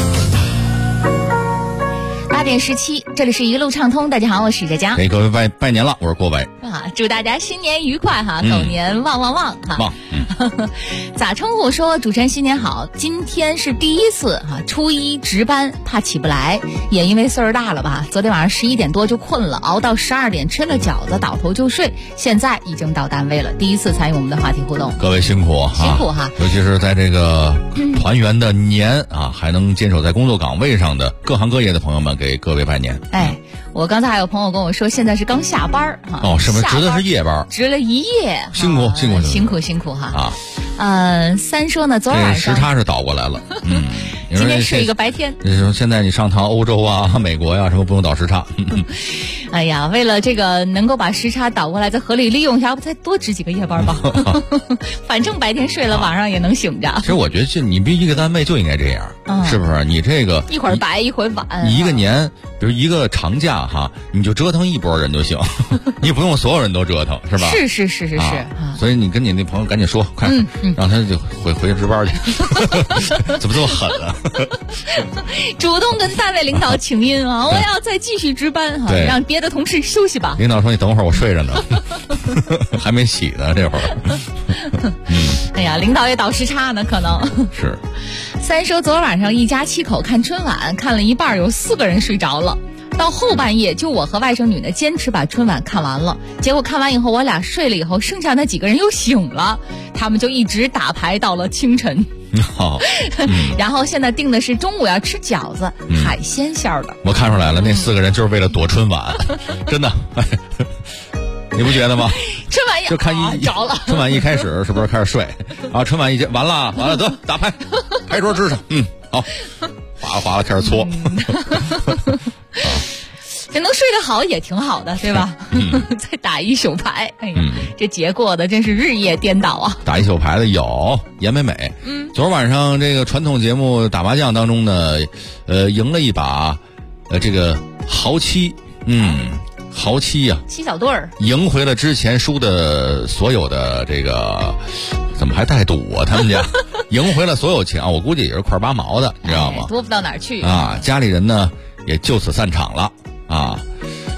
8点17，这里是一路畅通。大家好，我是佳佳。 给各位拜年了，我是郭伟。 祝大家新年愉快哈，狗年旺旺旺哈。 旺。 咋称呼？说主持人新年好。今天是第一次哈，初一值班，怕起不来，也因为岁数大了吧。昨天晚上11点多就困了，熬到12点，吃了饺子，倒头就睡。现在已经到单位了，第一次参与我们的话题互动。 各位辛苦哈， 辛苦哈。 尤其是在这个团圆的年啊，还能坚守在工作岗位上的各行各业的朋友们，给各位拜年。 哎，我刚才还有朋友跟我说，现在是刚下班哈。 哦，是不是值的是夜班？ 值了一夜， 辛苦辛苦辛苦辛苦哈啊。 三说呢，昨晚上时差是倒过来了， 今天是一个白天。 现在你上趟欧洲啊、美国呀、什么不用倒时差。 哎呀，为了这个能够把时差倒过来，再合理利用一下，不再多值几个夜班吧？反正白天睡了，晚上也能醒着。 其实我觉得，你一个单位就应该这样，是不是？你这个一会儿白一会儿晚， 你一个年，比如一个长假哈，你就折腾一波人就行，你不用所有人都折腾，是吧？ 是。 所以你跟你那朋友赶紧说，快，让他就回值班去。怎么这么狠啊？ 主动跟单位领导请缨啊！我要再继续值班哈，让别的同事休息吧。 领导说：“你等会儿，我睡着呢，还没洗呢，这会儿。” 哎呀，领导也倒时差呢，可能是。 三说昨晚上一家7口看春晚，看了一半，有4个人睡着了。到后半夜，就我和外甥女呢坚持把春晚看完了。结果看完以后，我俩睡了以后，剩下那几个人又醒了，他们就一直打牌到了清晨。 好， 然后现在定的是中午要吃饺子，海鲜馅儿的。 我看出来了，那4个人就是为了躲春晚，真的。你不觉得吗？ 春晚也就看着了。 春晚一开始是不是开始睡啊？春晚完了得打牌，牌桌支上，好，哗啦哗啦开始搓。 这能睡得好也挺好的，对吧？再打一宿牌，哎呀，这节过的真是日夜颠倒啊！ 打一宿牌的有严美美，昨儿晚上这个传统节目打麻将当中呢，赢了一把，这个豪七，豪七呀 ，7小对儿， 赢回了之前输的所有的这个，怎么还带赌啊？他们家赢回了所有钱，我估计也是块8毛的，你知道吗？ 多不到哪儿去啊！家里人呢也就此散场了啊。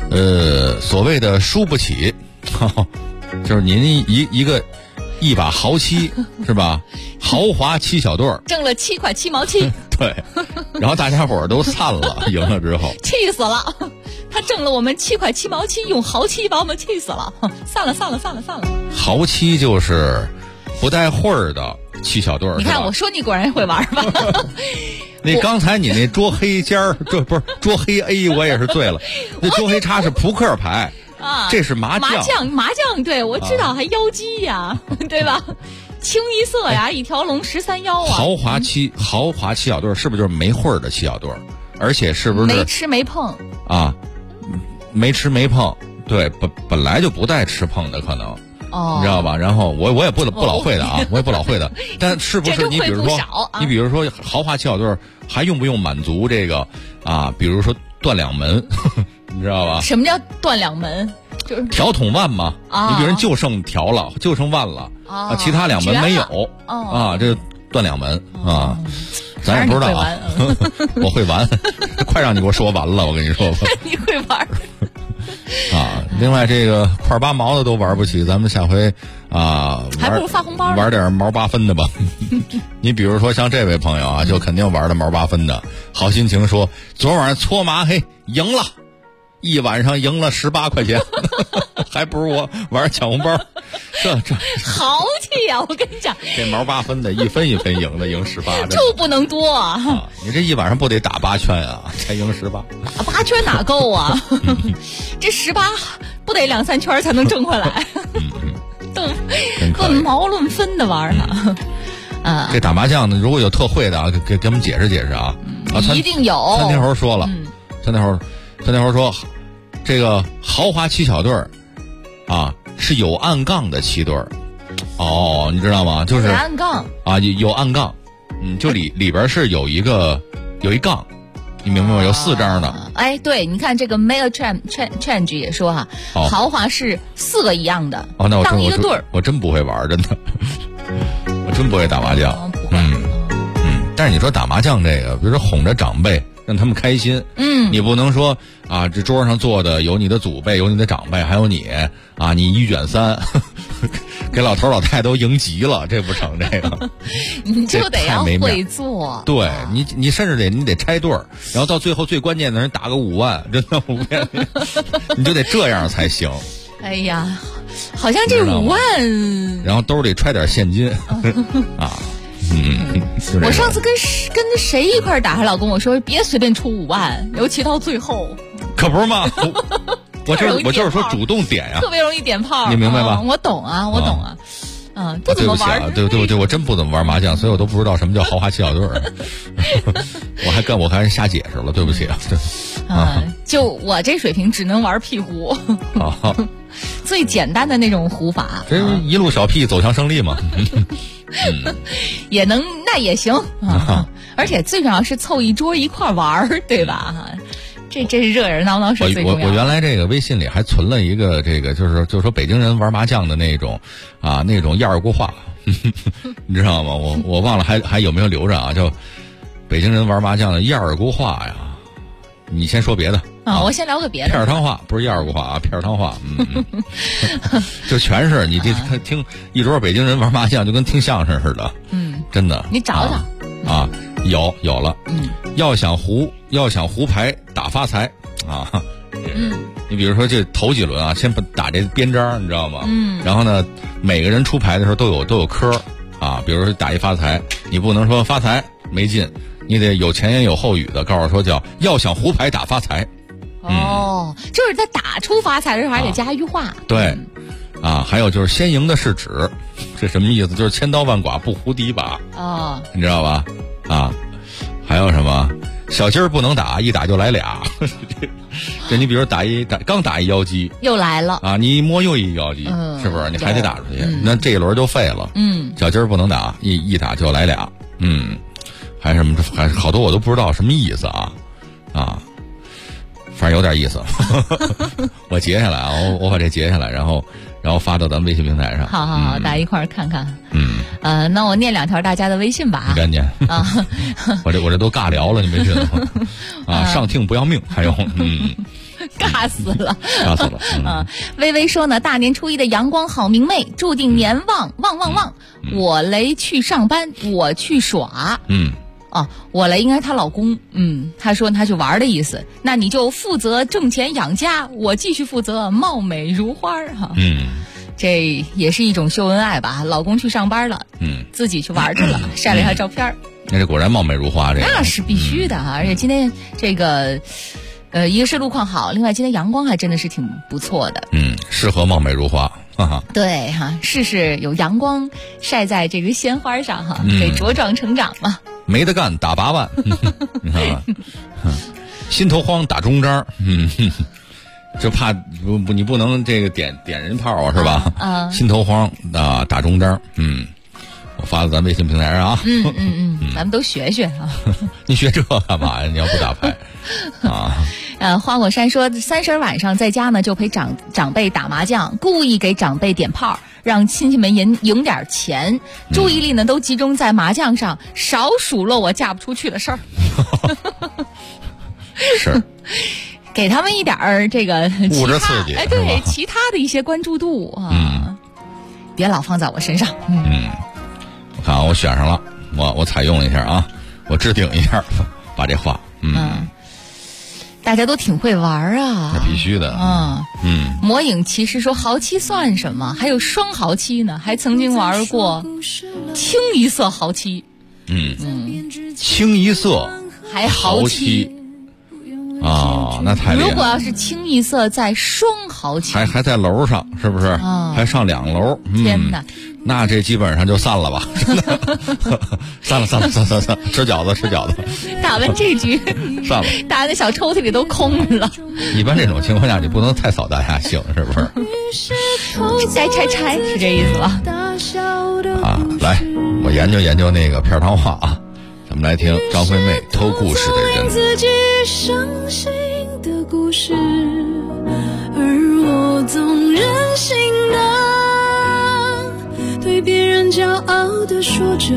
所谓的输不起，就是您一把豪七是吧？豪华七小对儿挣了7块7毛7。 对，然后大家伙儿都散了，赢了之后气死了。他挣了我们7块7毛7，用豪七把我们气死了。散了。 豪七就是不带会儿的七小对儿。 你看，我说你果然会玩吧。 那刚才你那捉黑尖儿，不是捉黑 A， 我也是醉了。那捉黑叉是扑克牌啊， 这是麻将，对，我知道，还妖姬呀，对吧？清一色呀，一条龙13妖啊。 豪华七小对儿是不是就是没会儿的七小对儿？而且是不是没吃没碰啊？没吃没碰，对，本来就不带吃碰的可能。你知道吧？然后我也不老会的啊，我也不老会的。但是不是你比如说豪华七小对儿还用不用满足这个啊？比如说断两门，你知道吧？ 什么叫断两门？就是条统万嘛。你比如就剩条了，就剩万了啊，其他两门没有啊，这断两门啊。咱也不知道啊，我会玩，快让你给我说完了，我跟你说吧。 你会玩。 啊，另外这个块8毛的都玩不起，咱们下回啊， 还不如发红包， 玩点毛8分的吧。你比如说像这位朋友啊，就肯定玩的毛8分的，好心情说昨晚上搓麻黑赢了，一晚上赢了18块钱，还不如我玩抢红包。这豪气呀！我跟你讲， 这毛8分的一分一分赢的，赢18， 就不能多啊！ 你这一晚上不得打8圈啊，才赢18？ 打8圈哪够啊？这18不得2、3圈才能挣回来？都论毛论分的玩呢。啊， 这打麻将呢，如果有特会的啊，给我们解释解释啊。 一定有。 三天猴说了，三天猴说，这个豪华七小对儿啊。是有暗杠的7对儿，哦，你知道吗？就是暗杠啊，有暗杠，就里边是有一杠，你明白吗？有4张的。 哎，对，你看这个 Mail Change 也说哈，豪华是4个一样的， 哦，那当一个对儿。 我真不会玩，真的，我真不会打麻将。但是你说打麻将这个，比如说哄着长辈，让他们开心，你不能说啊，这桌上坐的有你的祖辈，有你的长辈，还有你啊，你1卷3，给老头老太太都赢急了，这不成这个。 你就得要会做， 对你甚至得拆对儿，然后到最后最关键的人打个5万，真的5万，你就得这样才行。 哎呀，好像这5万， 然后兜里揣点现金啊。 我上次跟谁一块打，还老跟我说别随便出5万，尤其到最后。 可不是吗？我就是说主动点呀， 特别容易点炮， 你明白吧？ 我懂啊。不怎么玩。 对，我真不怎么玩麻将，所以我都不知道什么叫豪华七小对儿。我还瞎解释了，对不起啊。 就我这水平，只能玩屁胡。最简单的那种胡法， 这一路小屁走向胜利嘛。 也能，那也行啊。而且最重要是凑一桌一块玩，对吧？这是热热闹闹是最重要的。 我原来这个微信里还存了一个这个，就是说北京人玩麻将的那种啊，那种样儿过话，你知道吗？我忘了还有没有留着啊？叫北京人玩麻将的样儿过话呀。你先说别的啊，我先聊个别的。 片儿汤话不是样儿过话啊，片儿汤话，就全是你这听一桌北京人玩麻将，就跟听相声似的，真的。 你找啊，有了，要想胡牌打发财啊，你比如说这头几轮啊，先打这边章，你知道吗？然后呢，每个人出牌的时候都有科啊，比如说打一发财，你不能说发财没劲。你得有前言有后语的告诉说叫要想胡牌打发财。 就是在打出发财的时候还得加一句话。 对，啊，还有就是先赢的是纸，这什么意思？就是千刀万剐不胡第一把。你知道吧？啊，还有什么？小鸡儿不能打，一打就来俩。这你比如刚打一妖姬， 又来了啊！你一摸又一妖姬，是不是？你还得打出去，那这一轮就废了。小鸡儿不能打，一打就来俩。还什么？还好多我都不知道什么意思啊，反正有点意思。我截下来啊，我把这截下来，然后发到咱们微信平台上。 好，大家一块儿看看。那我念2条大家的微信吧。 你赶紧啊！我这都尬聊了，你没觉得吗？啊，上听不要命，还有尬死了， 尬死了。 微微说呢，大年初一的阳光好明媚，注定年旺旺旺旺。我雷去上班，我去耍。我雷应该是她老公。她说她去玩的意思。那你就负责挣钱养家，我继续负责貌美如花哈。这也是一种秀恩爱吧？老公去上班了，自己去玩去了，晒了一下照片。 那这果然貌美如花，这个那是必须的哈。而且今天这个，一个是路况好，另外今天阳光还真的是挺不错的。 适合貌美如花，哈哈。 对哈，试试有阳光晒在这个鲜花上哈，得茁壮成长嘛。 没得干打8万，你看吧，心头慌打中章，就怕你不能这个点人炮啊，是吧？心头慌啊打中章，我发到咱微信平台上啊。 咱们都学学啊。 你学这干嘛呀？你要不打牌啊？ 花果山说，30晚上在家呢，就陪长辈打麻将，故意给长辈点炮，让亲戚们赢点钱，注意力呢都集中在麻将上，少数落我嫁不出去的事儿。 是。 给他们一点儿这个物质刺激， 对其他的一些关注度啊，别老放在我身上。 我看我选上了，我采用一下啊，我置顶一下，把这话， 大家都挺会玩啊， 那必须的。 魔影骑士说豪七算什么？还有双豪七呢，还曾经玩过清一色豪七。 清一色还豪七。 那太厉害了。 如果要是清一色在双豪七， 还在楼上，是不是？还上2楼。 天哪！ 那这基本上就散了吧。散了，吃饺子。 打完这局散了， 大家的小抽屉里都空了。 一般这种情况下，你不能太扫大家兴，是不是？ 拆是这意思吧？ 来，我研究那个片汤话啊。咱们来听张惠妹偷故事的人。 自己伤心的故事，而我总任性的对别人骄傲的说着，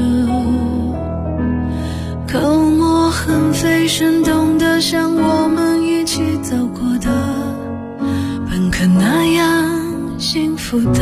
口沫横飞，生动的像我们一起走过的，本可那样幸福的。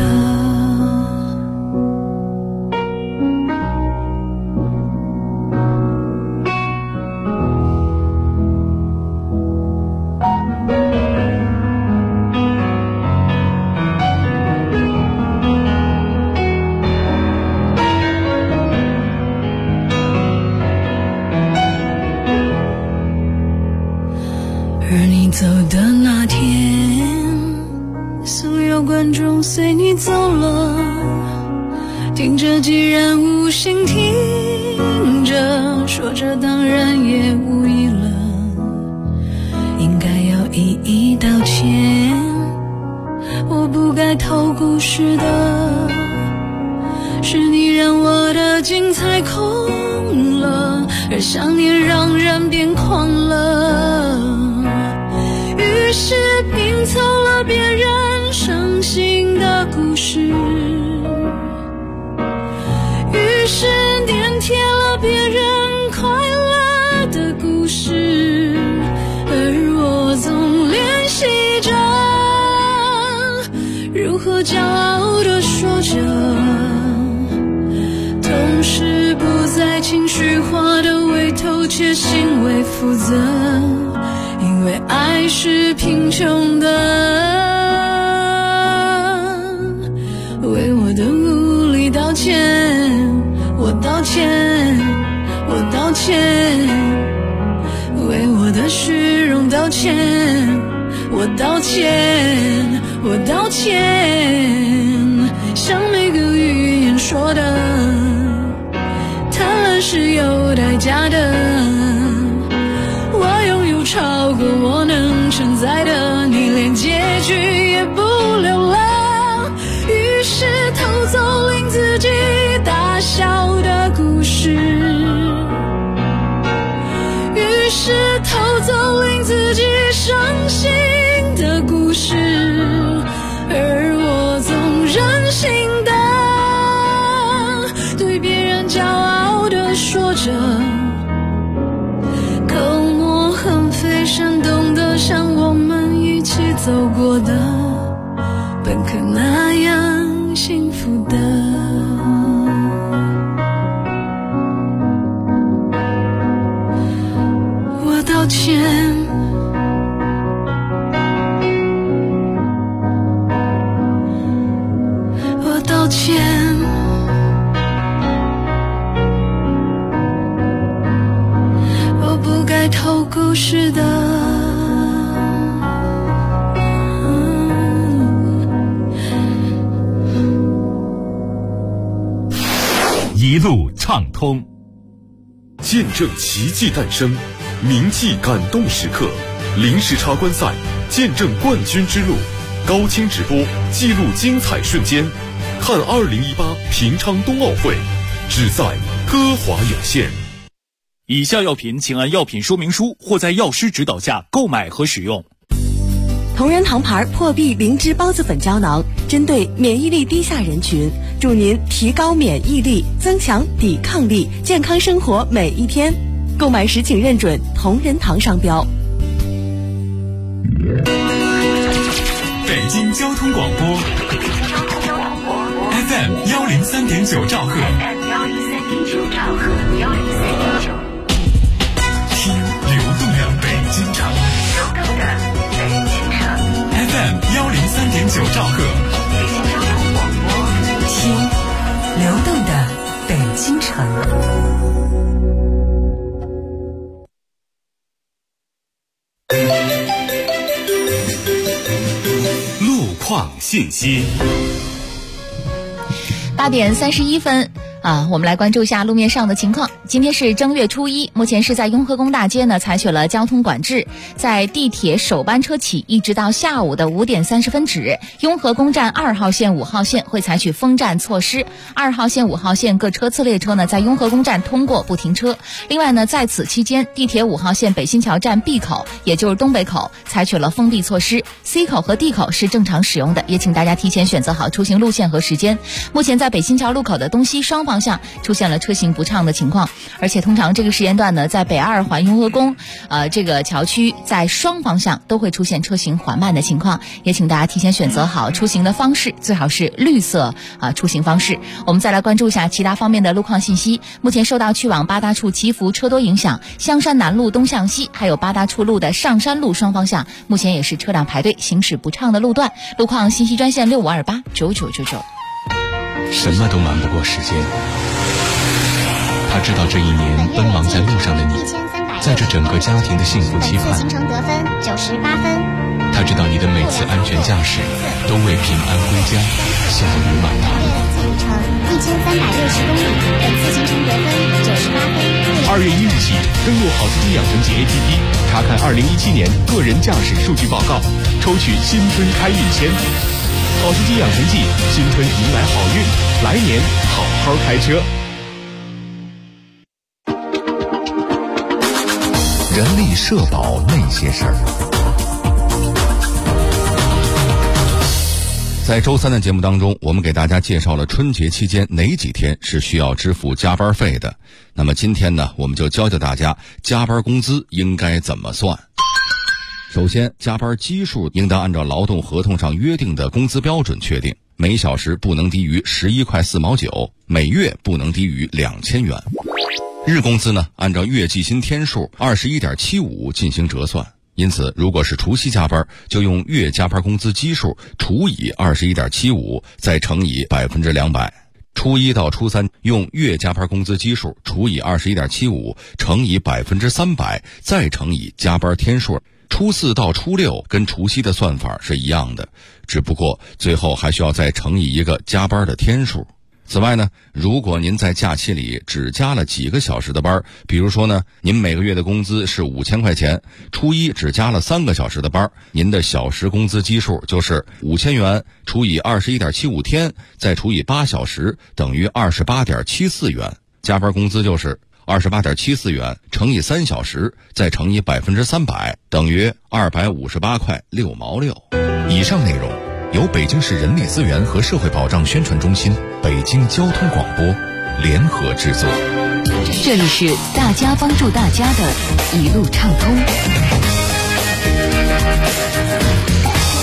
走的那天，所有观众随你走了，听着既然无心听着，说着当然也无意了，应该要一一道歉。我不该偷故事的，是你让我的精彩空了，而想念让人变狂了，于是拼凑了别人伤心的故事，于是粘贴了别人快乐的故事，而我总练习着如何骄傲地说着，同时不再情绪化地为偷窃行为负责，因为爱是贫穷的，为我的无力道歉，我道歉，我道歉，为我的虚荣道歉，我道歉，我道歉，像每个语言说的，贪婪是有代价的，我拥有超过我能承载的，你连结局也不留了，于是偷走令自己大笑的故事，于是偷走令自己伤心的故事，而我总任性的对别人骄傲地说着，口沫横飞，生动的像我们一起走过的，本可那样幸福的。我道歉，我道歉，我不该偷故事的。 一路畅通， 见证奇迹诞生，铭记感动时刻，零时差观赛，见证冠军之路，高清直播记录精彩瞬间，看2018平昌冬奥会，只在歌华有线。 以下药品请按药品说明书或在药师指导下购买和使用。 同仁堂牌破壁灵芝孢子粉胶囊，针对免疫力低下人群，助您提高免疫力，增强抵抗力，健康生活每一天。购买时请认准同仁堂商标。 北京交通广播 FM 103.9兆赫，听流动的北京城。FM 103.9兆赫， 听流动的北京城。 路况信息。 8点31分。我们来关注一下路面上的情况。今天是正月初一，目前是在雍和宫大街呢采取了交通管制，在地铁首班车起一直到下午的5点30分止，雍和宫站2号线、5号线会采取封站措施。2号线、5号线各车次列车呢在雍和宫站通过不停车。另外呢，在此期间，地铁5号线北新桥站 B 口，也就是东北口，采取了封闭措施。C 口和 D 口是正常使用的，也请大家提前选择好出行路线和时间。目前在北新桥路口的东西双方向出现了车行不畅的情况，而且通常这个时间段呢，在北2环雍和宫这个桥区在双方向都会出现车行缓慢的情况，也请大家提前选择好出行的方式，最好是绿色出行方式。我们再来关注一下其他方面的路况信息。目前受到去往八大处祈福车多影响，香山南路东向西还有八大处路的上山路双方向目前也是车辆排队行驶不畅的路段。路况信息专线65289999。 什么都瞒不过时间，他知道这一年奔忙在路上的你，在这整个家庭的幸福期盼。 行程得分98分。 他知道你的每次安全驾驶都为平安归家笑语满堂。 路程1360公里，本次行程得分98分。 2月1日起，登录好司机养成记 APP， 查看2017年个人驾驶数据报告，抽取新春开运签。好司机养成记，新春迎来好运，来年好好开车。 人力社保那些事儿。在周3的节目当中，我们给大家介绍了春节期间哪几天是需要支付加班费的。那么今天呢，我们就教教大家加班工资应该怎么算。首先，加班基数应当按照劳动合同上约定的工资标准确定，每小时不能低于11块4毛9，每月不能低于2000元。日工资呢，按照月计薪天数 21.75 进行折算。因此，如果是除夕加班，就用月加班工资基数除以 21.75 再乘以 200%。初一到初三用月加班工资基数除以 21.75 乘以 300%再乘以加班天数。初四到初六跟除夕的算法是一样的，只不过最后还需要再乘以一个加班的天数。此外呢，如果您在假期里只加了几个小时的班，比如说呢，您每个月的工资是5000块钱，初一只加了3个小时的班，您的小时工资基数就是5000元除以 21.75 天再除以8小时等于 28.74 元，加班工资就是28.74元乘以3小时再乘以 300%等于258块6毛6。 以上内容由北京市人力资源和社会保障宣传中心、北京交通广播联合制作。 这里是大家帮助大家的一路畅通。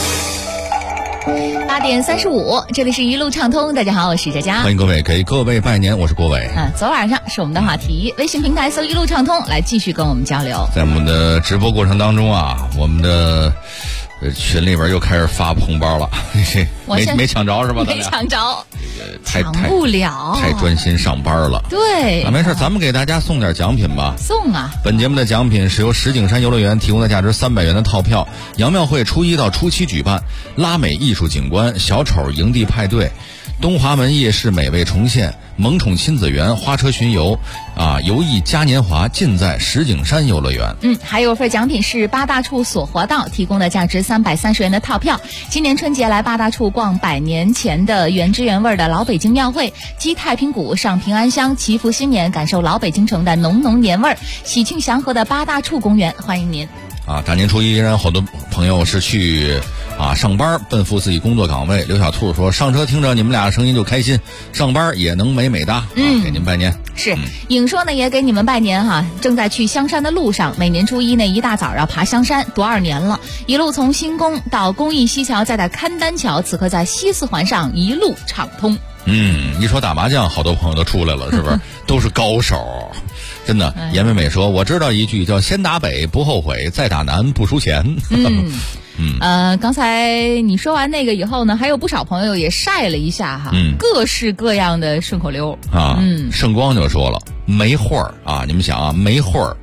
8点35，这里是一路畅通。大家好，我是佳佳， 欢迎各位给各位拜年，我是郭伟。 昨晚上是我们的话题，微信平台搜一路畅通，来继续跟我们交流。 在我们的直播过程当中啊，我们的群里边又开始发红包了，没抢着是吧？ 没抢着， 抢不了， 太专心上班了。 对， 没事，咱们给大家送点奖品吧。 送啊！ 本节目的奖品是由石景山游乐园提供的价值300元的套票。杨庙会初1到初7举办，拉美艺术景观、小丑营地派对、东华门夜市美味重现、萌宠亲子园、花车巡游游艺嘉年华，尽在石景山游乐园。 还有份奖品是八大处索活道提供的价值330元的套票。今年春节来八大处逛100年前的原汁原味的老北京庙会，击太平鼓、上平安香，祈福新年，感受老北京城的浓浓年味儿。喜庆祥和的八大处公园，欢迎您。 大年初一，依然好多朋友是去上班，奔赴自己工作岗位。刘小兔说，上车听着你们俩的声音就开心，上班也能美美的。给您拜年。 是影说呢也给你们拜年哈，正在去香山的路上，每年初一那一大早要爬香山，多少年了，一路从新宫到公益西桥，再到勘丹桥，此刻在西四环上一路畅通。 一说打麻将，好多朋友都出来了，是不是？都是高手，真的。严美美说，我知道一句叫先打北不后悔，再打南不输钱。 刚才你说完那个以后呢，还有不少朋友也晒了一下哈，各式各样的顺口溜圣光就说了，没会儿你们想没会儿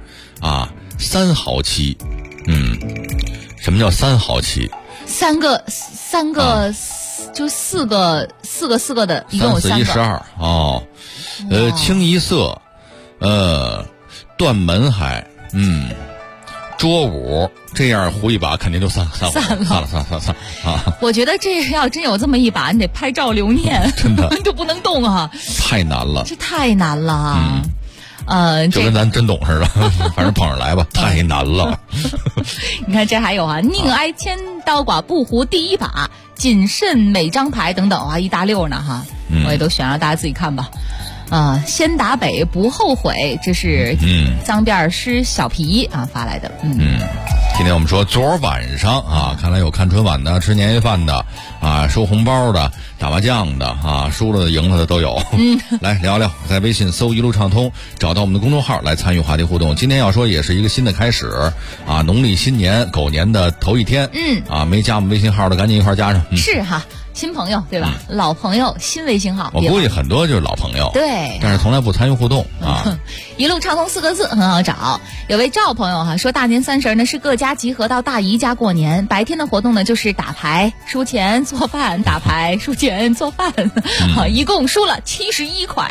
3好期。什么叫3好期？ 三个就四个的，一共有3个。 3、4、12清一色，断门海，桌舞，这样胡一把肯定就散了我觉得这要真有这么一把，你得拍照留念， 真的就不能动太难了， 这太难了就跟咱真懂似的，反正捧着来吧，太难了。 你看这还有宁挨千刀剐不胡第一把，谨慎每张牌等等一大溜呢我也都选让大家自己看吧。先打北不后悔，这是脏辫师小皮发来的。 今天我们说昨儿晚上看来有看春晚的、吃年夜饭的收红包的、打麻将的输了的赢了的都有。来聊聊，在微信搜一路畅通，找到我们的公众号来参与话题互动。今天要说也是一个新的开始农历新年狗年的头一天。没加我们微信号的赶紧一块加上。 是新朋友对吧？老朋友新微信号， 我估计很多就是老朋友， 对， 但是从来不参与互动一路畅通4个字很好找。有位赵朋友说，大年30呢是各家集合到大姨家过年，白天的活动呢就是打牌、输钱、做饭、打牌、输钱、做饭，一共输了71块。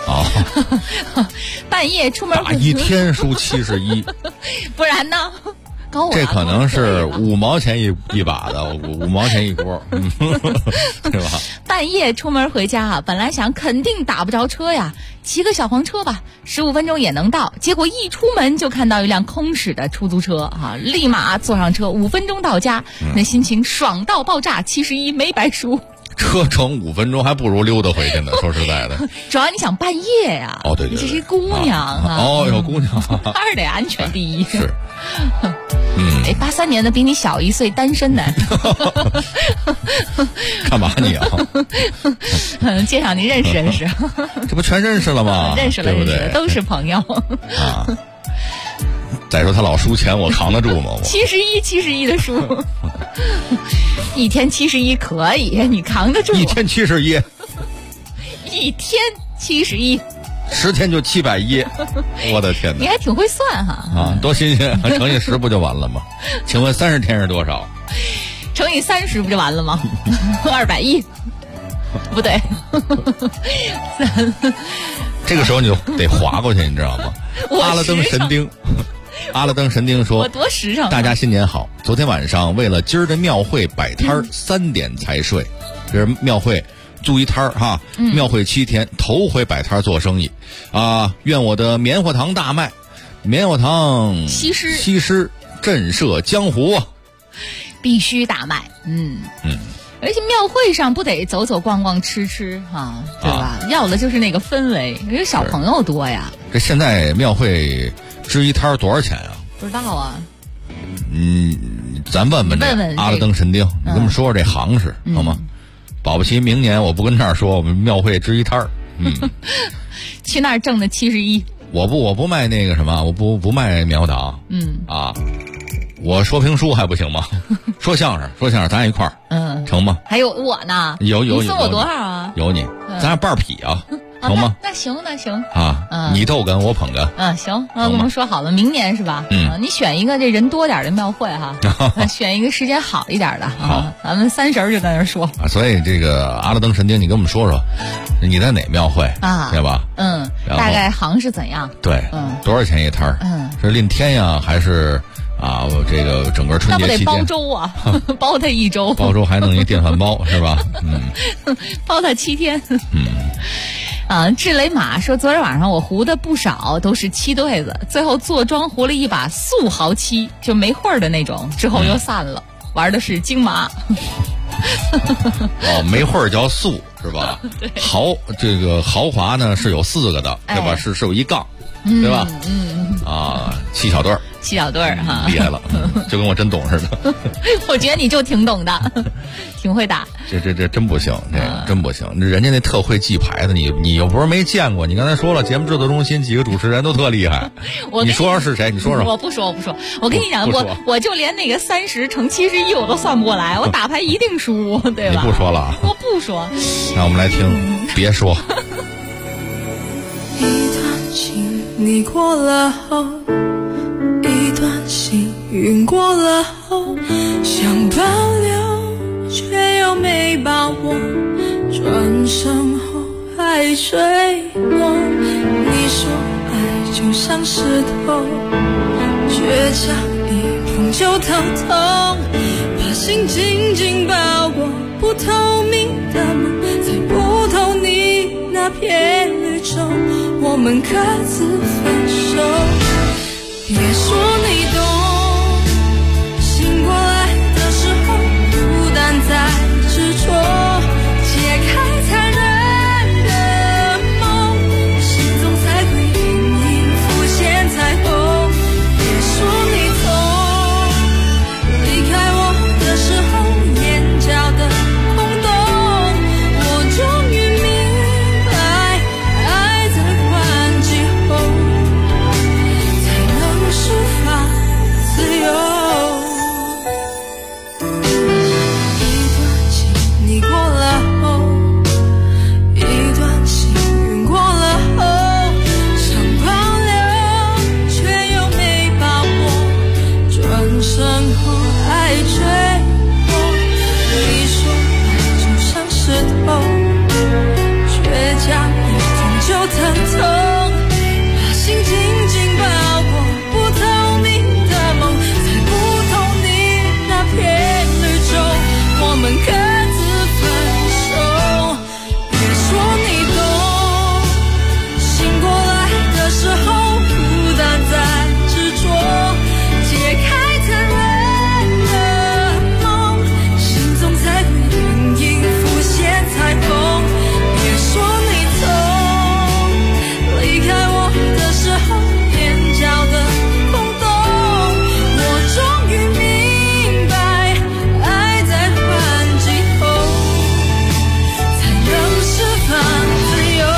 半夜出门打一天输71， 不然呢？ 这可能是5毛钱一把的，5毛钱一锅，对吧？ 半夜出门回家本来想肯定打不着车呀，骑个小黄车吧，15分钟也能到。结果一出门就看到一辆空驶的出租车立马坐上车，5分钟到家，那心情爽到爆炸71没白输。 车程5分钟还不如溜达回去呢，说实在的。 主要你想半夜呀， 对， 你这是一姑娘有姑娘， 还是得安全第一。 是 ，83年的比你小1岁单身的， 干嘛你介绍您认识认识， 这不全认识了吗？ 认识了，对不对？都是朋友再说他老输钱，我扛得住吗 ？71的输，一天71可以，你扛得住？ 一天71， 一天71。 10天就710，我的天哪！ 你还挺会算多新鲜！乘以10不就完了吗？请问30天是多少？ 乘以30不就完了吗？210，不对。 这个时候你就得划过去，你知道吗？阿拉登神丁。阿拉登神丁说：“ 我多时尚！ 大家新年好！昨天晚上为了今儿的庙会摆摊3点才睡，这是庙会租一摊庙会7天，头回摆摊做生意愿我的棉花糖大卖，棉花糖西施震慑江湖， 必须大卖。而且庙会上不得走走逛逛吃对吧？要的就是那个氛围，因为小朋友多呀。 这现在庙会支一摊多少钱啊？ 不知道咱问问阿拉登神丁，你跟我们说说这行市好吗？ 保不齐明年我不跟这儿说，我们庙会支一摊儿。 去那儿挣的71。 我不卖那个什么，我不卖棉花糖。我说评书还不行吗？说相声咱一块儿，成吗？ 还有我呢， 有你送我多少啊？ 有你，咱俩半匹啊，成吗？ 那行啊，你逗哏我捧哏。 行，我们说好了，明年是吧？你选一个这人多点的庙会哈，选一个时间好一点的。好，咱们30就在那儿说。 所以这个阿拉登神丁，你跟我们说说，你在哪庙会啊？对吧？ 大概行是怎样？ 对，多少钱一摊儿？是令天呀，还是？这个整个春节期间， 那不得包粥啊，包他1周， 包粥还弄一电饭煲是吧？ 包他7天。智雷马说，昨天晚上我胡的不少，都是漆对子，最后坐庄胡了一把素豪漆，就没味儿的那种，之后又散了，玩的是金麻。 没味儿叫素是吧？这个豪华呢是有4个的，对吧？是有一杠，对吧？七小对儿哈，厉害了，就跟我真懂似的。 我觉得你就挺懂的，挺会打。 这真不行，这个真不行。人家那特会记牌的，你又不是没见过。你刚才说了，节目制作中心几个主持人都特厉害。你说是谁？你说说。 我不说。我跟你讲，我就连那个30乘71我都算不过来，我打牌一定输，对吧？ 你不说了。 我不说。 那我们来听，别说。 一段情你过了后，一段幸运过了后，想保留却又没把握，转身后还坠落。你说爱就像石头，倔强一碰就疼痛，把心紧紧抱过，不透明的梦，在不同你那片绿洲，我们各自分手。别说你懂，醒过来的时候孤单在执着，解开残忍的梦，心中才会隐隐浮现彩虹。别说你痛，离开我的时候眼角的空洞，我终于明白，爱在换季后释放自由。一段情你过了后，一段幸运过了后，想保留却又没把握，转身后爱坠落。你说爱就像石头，倔强一碰就疼痛，把心紧紧抱过，不透明的梦，在不同你那片绿洲，我们各自分手。别说你懂，醒过来的时候孤单在执着，解开残忍的梦，心中才会隐隐浮现彩虹。别说你痛，离开我的时候眼角的空洞，我终于明白，爱在换季后才能释放自由。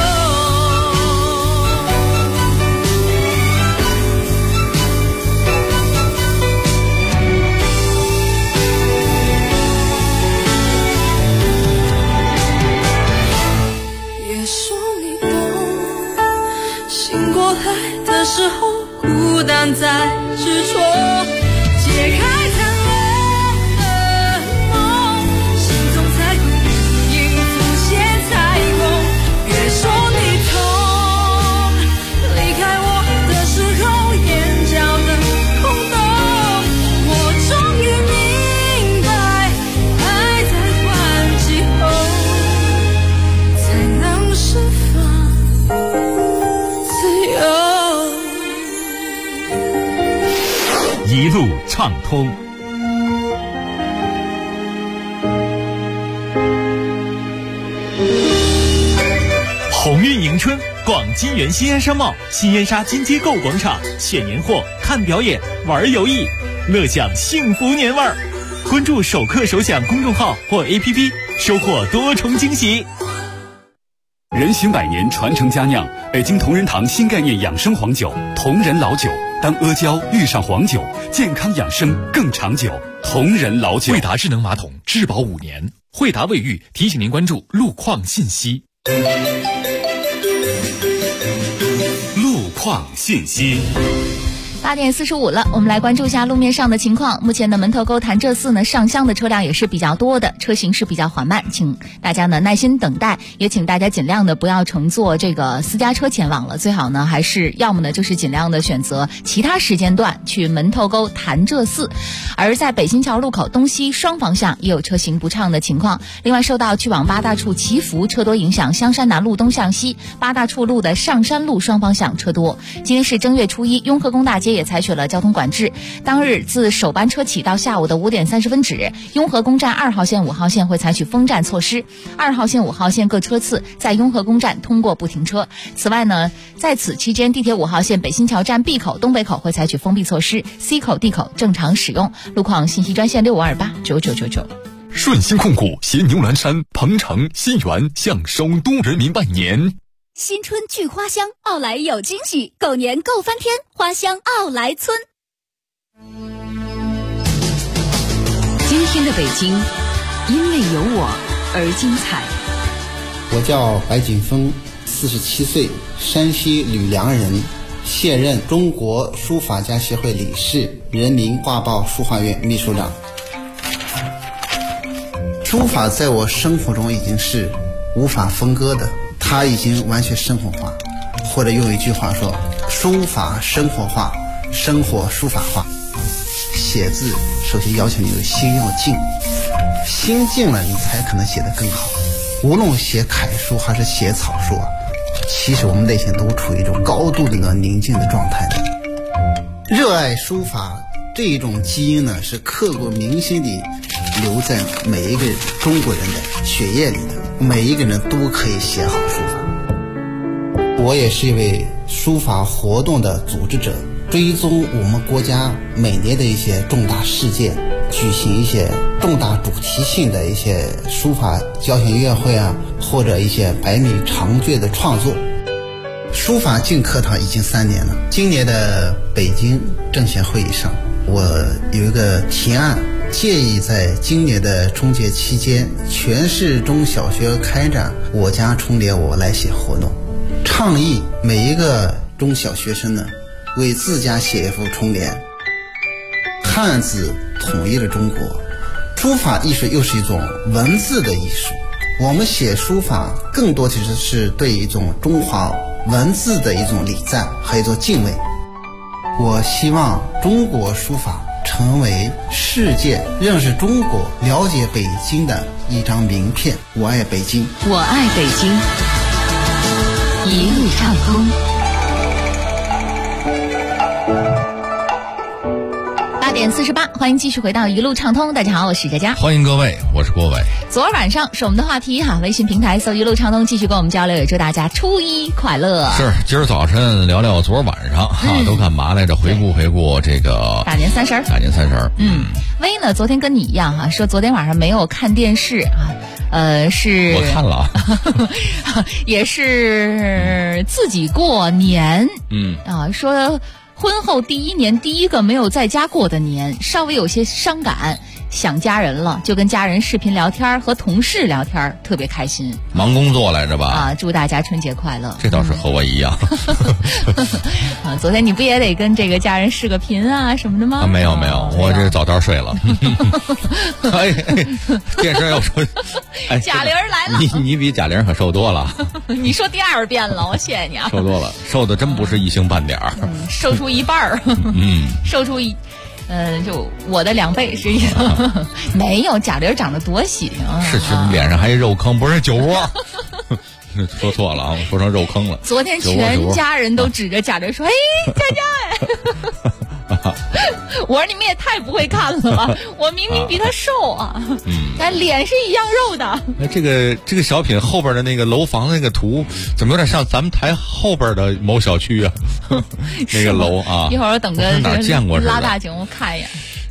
别说你懂，醒过来的时候孤单在执着，解开残忍的梦，心中才会隐隐浮现彩虹。别说你痛，离开我的时候眼角的空洞，我终于明白，爱在换季后才能释放自由。 一路畅通。鸿运迎春，逛金源新燕商贸、新燕莎金街购广场，选年货、看表演、玩游艺，乐享幸福年味儿。 关注首课首享公众号或 APP， 收获多重惊喜。 人行百年，传承佳酿，北京同仁堂新概念养生黄酒，同仁老酒。当阿胶遇上黄酒，健康养生更长久。同仁老酒。 惠达智能马桶质保5年。惠达卫浴提醒您关注路况信息。 路况信息。 8点45了，我们来关注一下路面上的情况。目前呢，门头沟潭柘寺呢上乡的车辆也是比较多的，车行是比较缓慢，请大家呢耐心等待，也请大家尽量的不要乘坐这个私家车前往了，最好呢还是要么呢就是尽量的选择其他时间段去门头沟潭柘寺。而在北新桥路口东西双方向也有车行不畅的情况。另外，受到去往八大处祈福车多影响，香山南路东向西、八大处路的上山路双方向车多。今天是正月初一，雍和宫大街也采取了交通管制。当日自首班车起到下午的5点30分止，雍和宫站2号线、5号线会采取封站措施，2号线、5号线各车次在雍和宫站通过不停车。此外呢，在此期间，地铁5号线北新桥站 B 口、东北口会采取封闭措施， C 口、D 口正常使用。路况信息专线65289999。 顺鑫控股携牛栏山、鹏城、新源向首都人民拜年。 新春聚花香，奥莱有惊喜，狗年够翻天，花香奥莱村。 今天的北京，因为有我而精彩。 我叫白景峰，47岁，山西吕梁人，现任中国书法家协会理事，人民画报书画院秘书长。书法在我生活中已经是无法分割的，它已经完全生活化，或者用一句话说，书法生活化，生活书法化。写字首先要求你的心要静，心静了你才可能写得更好。无论写楷书还是写草书啊，其实我们内心都处于一种高度的宁静的状态的。热爱书法这一种基因呢，是刻骨铭心地留在每一个中国人的血液里的，每一个人都可以写好书法。我也是一位书法活动的组织者，追踪我们国家每年的一些重大事件，举行一些重大主题性的一些书法交响乐会啊，或者一些百米长卷的创作。书法进课堂已经3年了。今年的北京政协会议上，我有一个提案，建议在今年的春节期间，全市中小学开展我家春联我来写活动，倡议每一个中小学生呢，为自家写一幅春联。汉字统一了中国，书法艺术又是一种文字的艺术，我们写书法更多其实是对一种中华文字的一种礼赞和一种敬畏。我希望中国书法成为世界认识中国、了解北京的一张名片。我爱北京， 我爱北京，一路畅通。 8点48，欢迎继续回到一路畅通。大家好，我是佳佳， 欢迎各位，我是郭伟。 昨儿晚上是我们的话题哈，微信平台搜一路畅通，继续跟我们交流，也祝大家初一快乐。 是，今儿早晨聊聊昨儿晚上都干嘛来着？回顾这个大年三十。微呢，昨天跟你一样哈，说昨天晚上没有看电视啊。是我看了， 也是自己过年，说婚后第1年第一个没有在家过的年，稍微有些伤感，想家人了，就跟家人视频聊天，和同事聊天，特别开心。 忙工作来着吧？ 祝大家春节快乐。 这倒是和我一样。 昨天你不也得跟这个家人视个频啊什么的吗？ 没有，我这早点睡了。电视要说， 贾玲来了， 你比贾玲可瘦多了。 你说第2遍了，我谢谢你啊。 瘦多了，瘦的真不是一星半点儿。 瘦出一半儿。瘦出就我的2倍是一个。没有，贾玲长得多喜庆啊！ 是脸上还有肉坑，不是酒窝。说错了啊，我说成肉坑了。 昨天全家人都指着贾玲说：“佳佳我说你们也太不会看了吧！我明明比他瘦啊，但脸是一样肉的。 那这个小品后边的那个楼房那个图，怎么有点像咱们台后边的某小区啊？那个楼啊， 一会儿我等个哪见过似的。 拉大景我看一眼。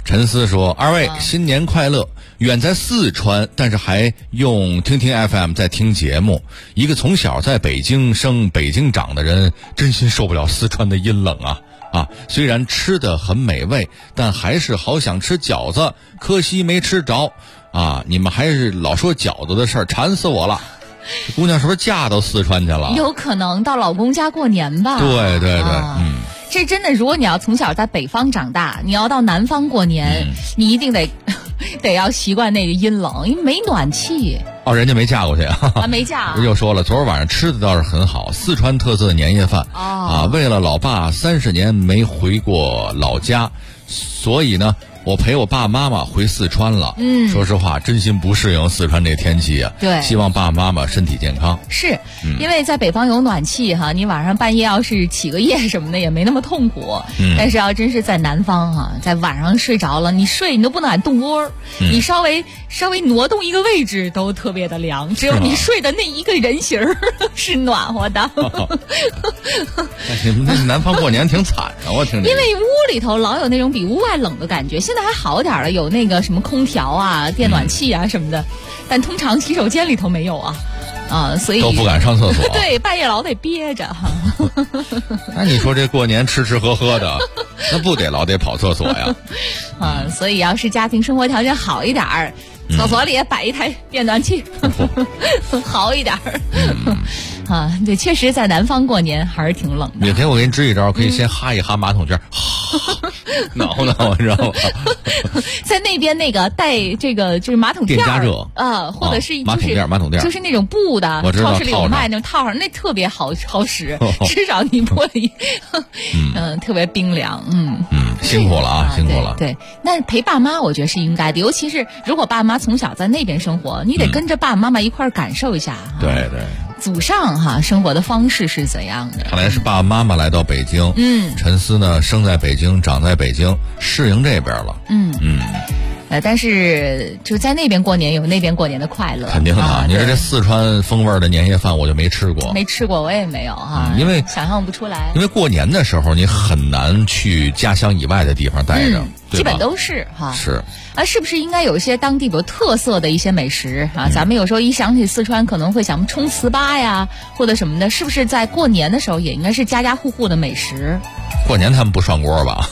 陈思说：“二位新年快乐！远在四川，但是还用听听 FM 在听节目。一个从小在北京生、北京长的人，真心受不了四川的阴冷啊！虽然吃的很美味，但还是好想吃饺子，可惜没吃着啊！你们还是老说饺子的事儿，馋死我了。这姑娘是不是嫁到四川去了？ 有可能到老公家过年吧？ 对对对， 这真的，如果你要从小在北方长大，你要到南方过年，你一定得要习惯那个阴冷，因为没暖气。 哦，人家没嫁过去啊？ 没嫁。 又说了，昨儿晚上吃的倒是很好，四川特色的年夜饭为了老爸30年没回过老家，所以呢，我陪我爸妈妈回四川了。说实话，真心不适应四川这天气啊。 对， 希望爸爸妈妈身体健康。 是，因为在北方有暖气哈，你晚上半夜要是起个夜什么的也没那么痛苦。但是要真是在南方哈，在晚上睡着了，你都不能敢动窝，你稍微挪动一个位置都特别的凉，只有你睡的那一个人形是暖和的。 你们那南方过年挺惨的，我听着。 因为屋里头老有那种比屋外冷的感觉，现在还好点了，有那个什么空调啊、电暖气啊什么的，但通常洗手间里头没有啊，所以都不敢上厕所。 对，半夜老得憋着哈。 那你说这过年吃吃喝喝的，那不得老得跑厕所呀？ 所以要是家庭生活条件好一点儿，厕所里也摆一台电暖气，好一点儿。对，确实在南方过年还是挺冷的。 我给你支一招，可以先哈一哈马桶圈，挠挠，你知道吗？ 在那边那个带这个就是马桶垫电加热或者是马桶垫， 就是那种布的，超市里有卖那种套上，那特别好使，至少你玻璃特别冰凉。 辛苦了啊，辛苦了。 对，那陪爸妈我觉得是应该的，尤其是如果爸妈从小在那边生活，你得跟着爸爸妈妈一块儿感受一下。 对对。 祖上生活的方式是怎样的？ 看来是爸爸妈妈来到北京，陈思呢生在北京，长在北京，适应这边了。 但是就在那边过年有那边过年的快乐。 肯定的，你说这四川风味的年夜饭我就没吃过， 我也没有因为想象不出来。 因为过年的时候你很难去家乡以外的地方待着， 基本都是是。 是不是应该有一些当地有特色的一些美食咱们有时候一想起四川，可能会想冲糍粑呀，或者什么的，是不是在过年的时候也应该是家家户户的美食？ 过年他们不涮锅吧？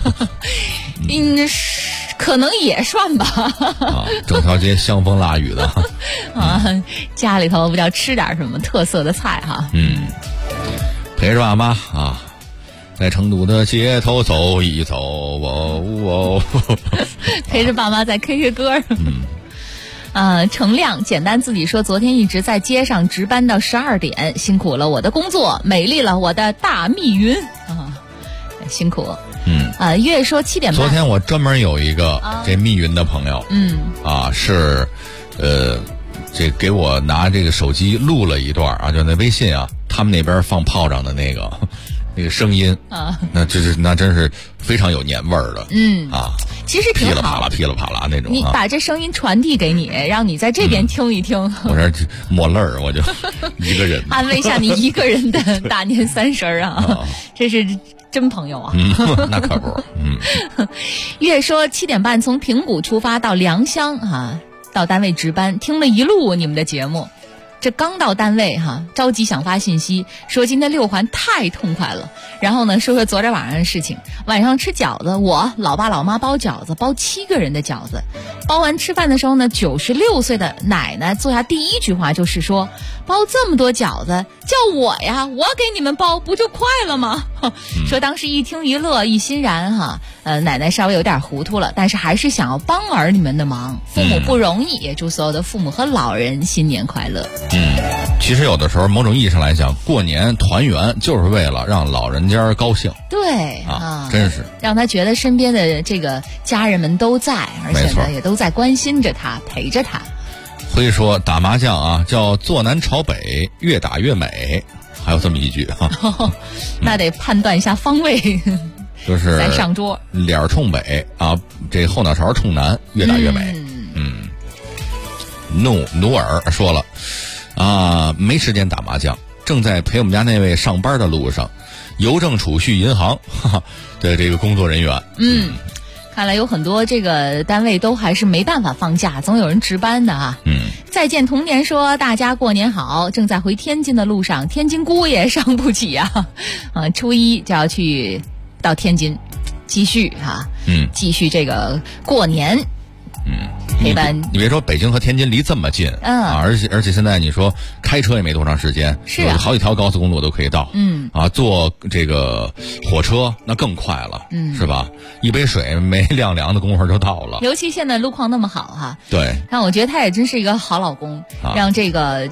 可能也涮吧。 整条街香风腊雨的家里头不要吃点什么特色的菜陪着爸妈在成都的街头走一走陪着爸妈在 K 歌。程亮简单自己说，昨天一直在街上值班到12点，辛苦了我的工作，美丽了我的大密云辛苦。月说7点半。 昨天我专门有一个这密云的朋友，是这给我拿这个手机录了一段就那微信他们那边放炮仗的那个声音那真是非常有年味儿的。其实挺好，噼里啪啦那种。 你把这声音传递给你，让你在这边听一听。 我这抹泪儿，我就一个人安慰一下你一个人的大年30这是真朋友那可不。 月说7点半从平谷出发到良乡到单位值班，听了一路你们的节目。这刚到单位着急想发信息说今天6环太痛快了，然后呢说昨天晚上的事情。晚上吃饺子，我老爸老妈包饺子，包7个人的饺子。包完吃饭的时候呢，96岁的奶奶坐下第一句话就是说，包这么多饺子叫我呀，我给你们包不就快了吗？说当时一听一乐一欣然奶奶稍微有点糊涂了，但是还是想要帮儿女们的忙，父母不容易，也祝所有的父母和老人新年快乐。 其实有的时候某种意义上来讲，过年团圆就是为了让老人家高兴。 对真是让他觉得身边的这个家人们都在，而且呢也都在关心着他，陪着他。 会说打麻将叫坐南朝北，越打越美，还有这么一句那得判断一下方位就是再上桌， 脸冲北这后脑勺冲南，越打越美。努尔说了没时间打麻将，正在陪我们家那位上班的路上，邮政储蓄银行的这个工作人员看来有很多这个单位都还是没办法放假，总有人值班的啊。再见童年说大家过年好，正在回天津的路上，天津姑爷伤不起啊，初一就要去到天津继续继续这个过年。陪伴你别说北京和天津离这么近，而且现在你说开车也没多长时间， 是好几条高速公路都可以到，坐这个火车那更快了，是吧？一杯水没晾凉的功夫就到了。 尤其现在路况那么好哈， 对， 但我觉得他也真是一个好老公，让这个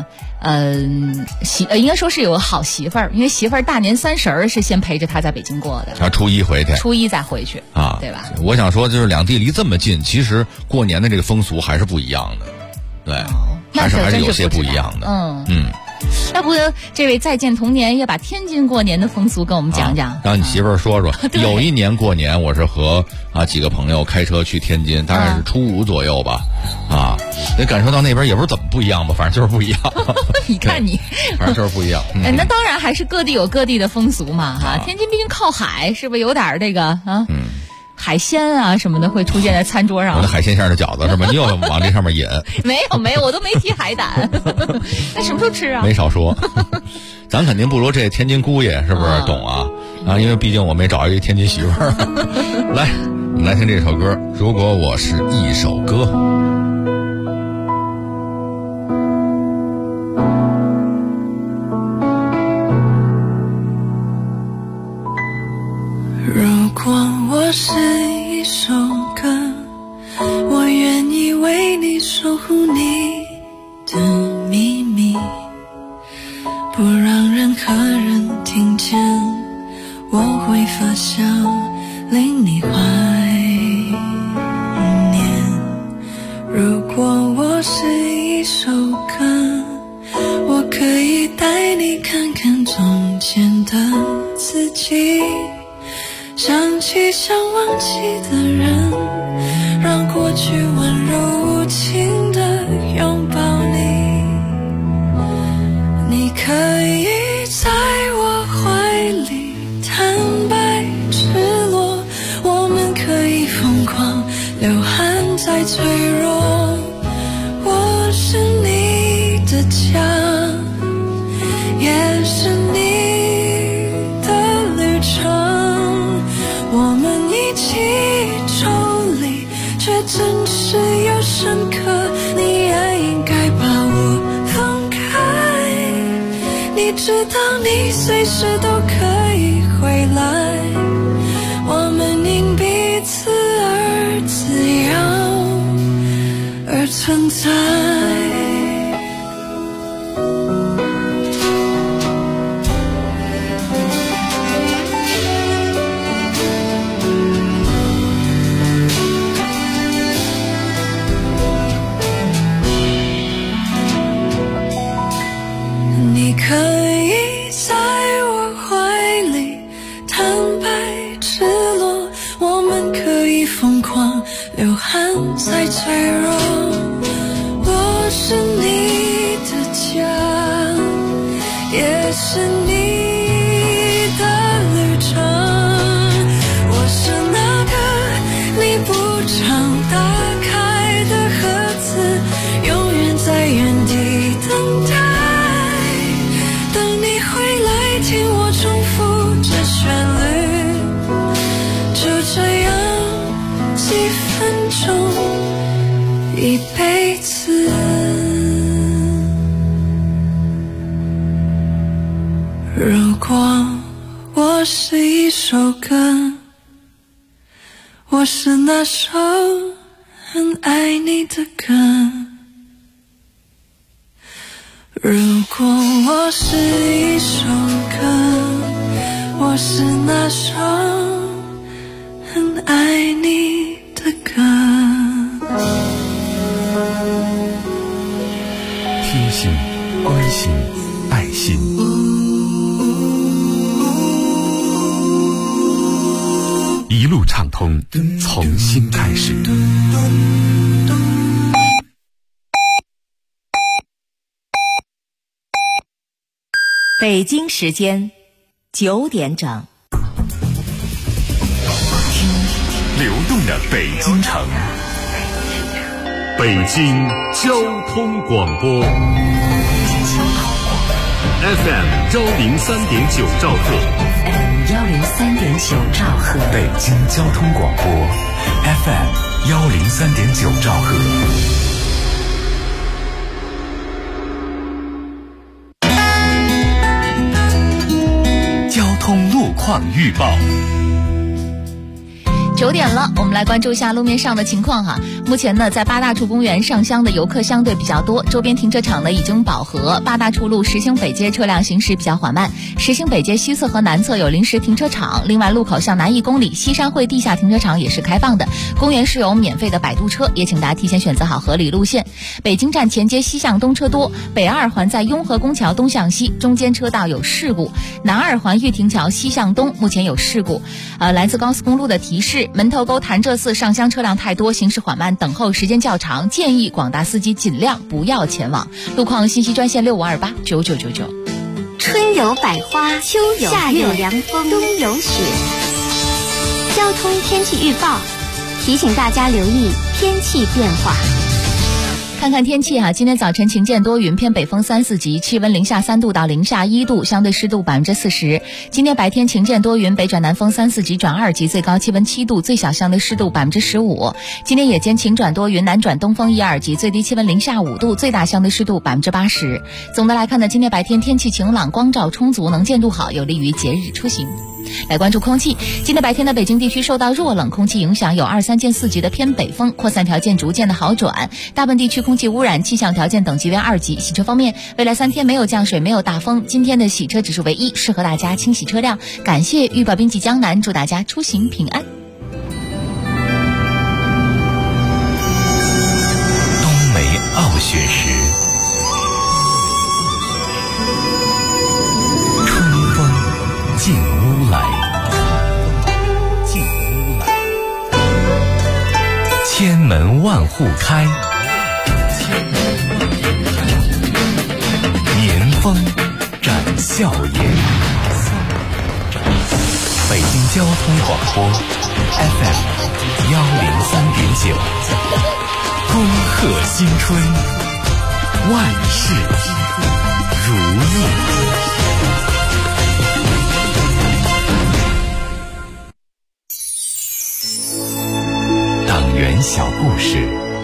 应该说是有个好媳妇儿，因为媳妇儿大年30是先陪着他在北京过的， 初一回去， 初一再回去啊， 对吧？ 我想说，就是两地离这么近，其实过年的这个风俗还是不一样的，对，还是有些不一样的， 要不这位再见童年也把天津过年的风俗跟我们讲讲， 让你媳妇儿说说。有一年过年，我是和几个朋友开车去天津，大概是初5左右吧，得感受到那边也不是怎么不一样吧，反正就是不一样。 你看你， 反正就是不一样。 那当然还是各地有各地的风俗嘛，天津毕竟靠海，是不是有点这个海鲜啊什么的会出现在餐桌上？ 我的海鲜馅的饺子是吧？你又往这上面引？ 没有，我都没提海胆。那什么时候吃啊？ 没少说。咱肯定不如这天津姑爷是不是懂啊？因为毕竟我没找一个天津媳妇儿。来，我们来听这首歌。如果我是一首歌。 如果我是一首歌，我愿意为你守护你的秘密，不让任何人听见，我会发笑令你怀念。如果我是一首歌，我可以带你看看从前的自己，想起想忘记的人，让过去温柔无情的拥抱你。你可以在我怀里坦白赤裸，我们可以疯狂流汗再脆弱。我是你的家，也是你的旅程，我们一起抽离，却真实又深刻，你也应该把我放开。你知道你随时都可以回来，我们因彼此而自由而存在。你可以在我怀里坦白赤裸，我们可以疯狂流汗再脆弱。我是你的家，也是你的旅程，我是那个你不常打开的盒子，永远在原地等待，听我重复着旋律，就这样几分钟，一辈子。如果我是一首歌，我是那首很爱你的歌。如果我是一首歌，我是那首很爱你的歌。 贴心、关心、爱心。一路畅通，从新开始。 北京时间9点整。 流动的北京城。北京交通广播 FM 103.9兆赫 103.9兆赫， 北京交通广播 FM 103.9兆赫。交通路况预报。 9点了，我们来关注一下路面上的情况哈。目前呢，在八大处公园上乡的游客相对比较多，周边停车场呢已经饱和。八大处路实兴北街车辆行驶比较缓慢，实兴北街西侧和南侧有临时停车场。另外，路口向南1公里，西山汇地下停车场也是开放的。公园是有免费的摆渡车，也请大家提前选择好合理路线。北京站前街西向东车多，北2环在雍和宫桥东向西中间车道有事故，南2环玉亭桥西向东目前有事故。来自高速公路的提示。门头沟潭柘寺上乡车辆太多，行驶缓慢，等候时间较长，建议广大司机尽量不要前往。路况信息专线65289999。 春有百花，秋有夏有凉风，冬有雪。交通天气预报提醒大家留意天气变化。 看看天气哈，今天早晨晴间多云，偏北风3、4级，气温零下3度到零下1度，相对湿度40%。今天白天晴间多云，北转南风3、4级转2级，最高气温7度，最小相对湿度15%。今天夜间晴转多云，南转东风1、2级，最低气温零下5度，最大相对湿度80%。总的来看呢，今天白天天气晴朗，光照充足，能见度好，有利于节日出行。来关注空气，今天白天的北京地区受到弱冷空气影响，有2、3见4级的偏北风，扩散条件逐渐的好转，大部分地区空气污染气象条件等级为2级。洗车方面，未来3天没有降水，没有大风，今天的洗车指数为1，适合大家清洗车辆。感谢预报兵记江南，祝大家出行平安。 冬梅傲雪时，春风进屋来，千门万户开，年风展笑颜。北京交通广播 FM 103.9，恭贺新春，万事如意。党员小故事。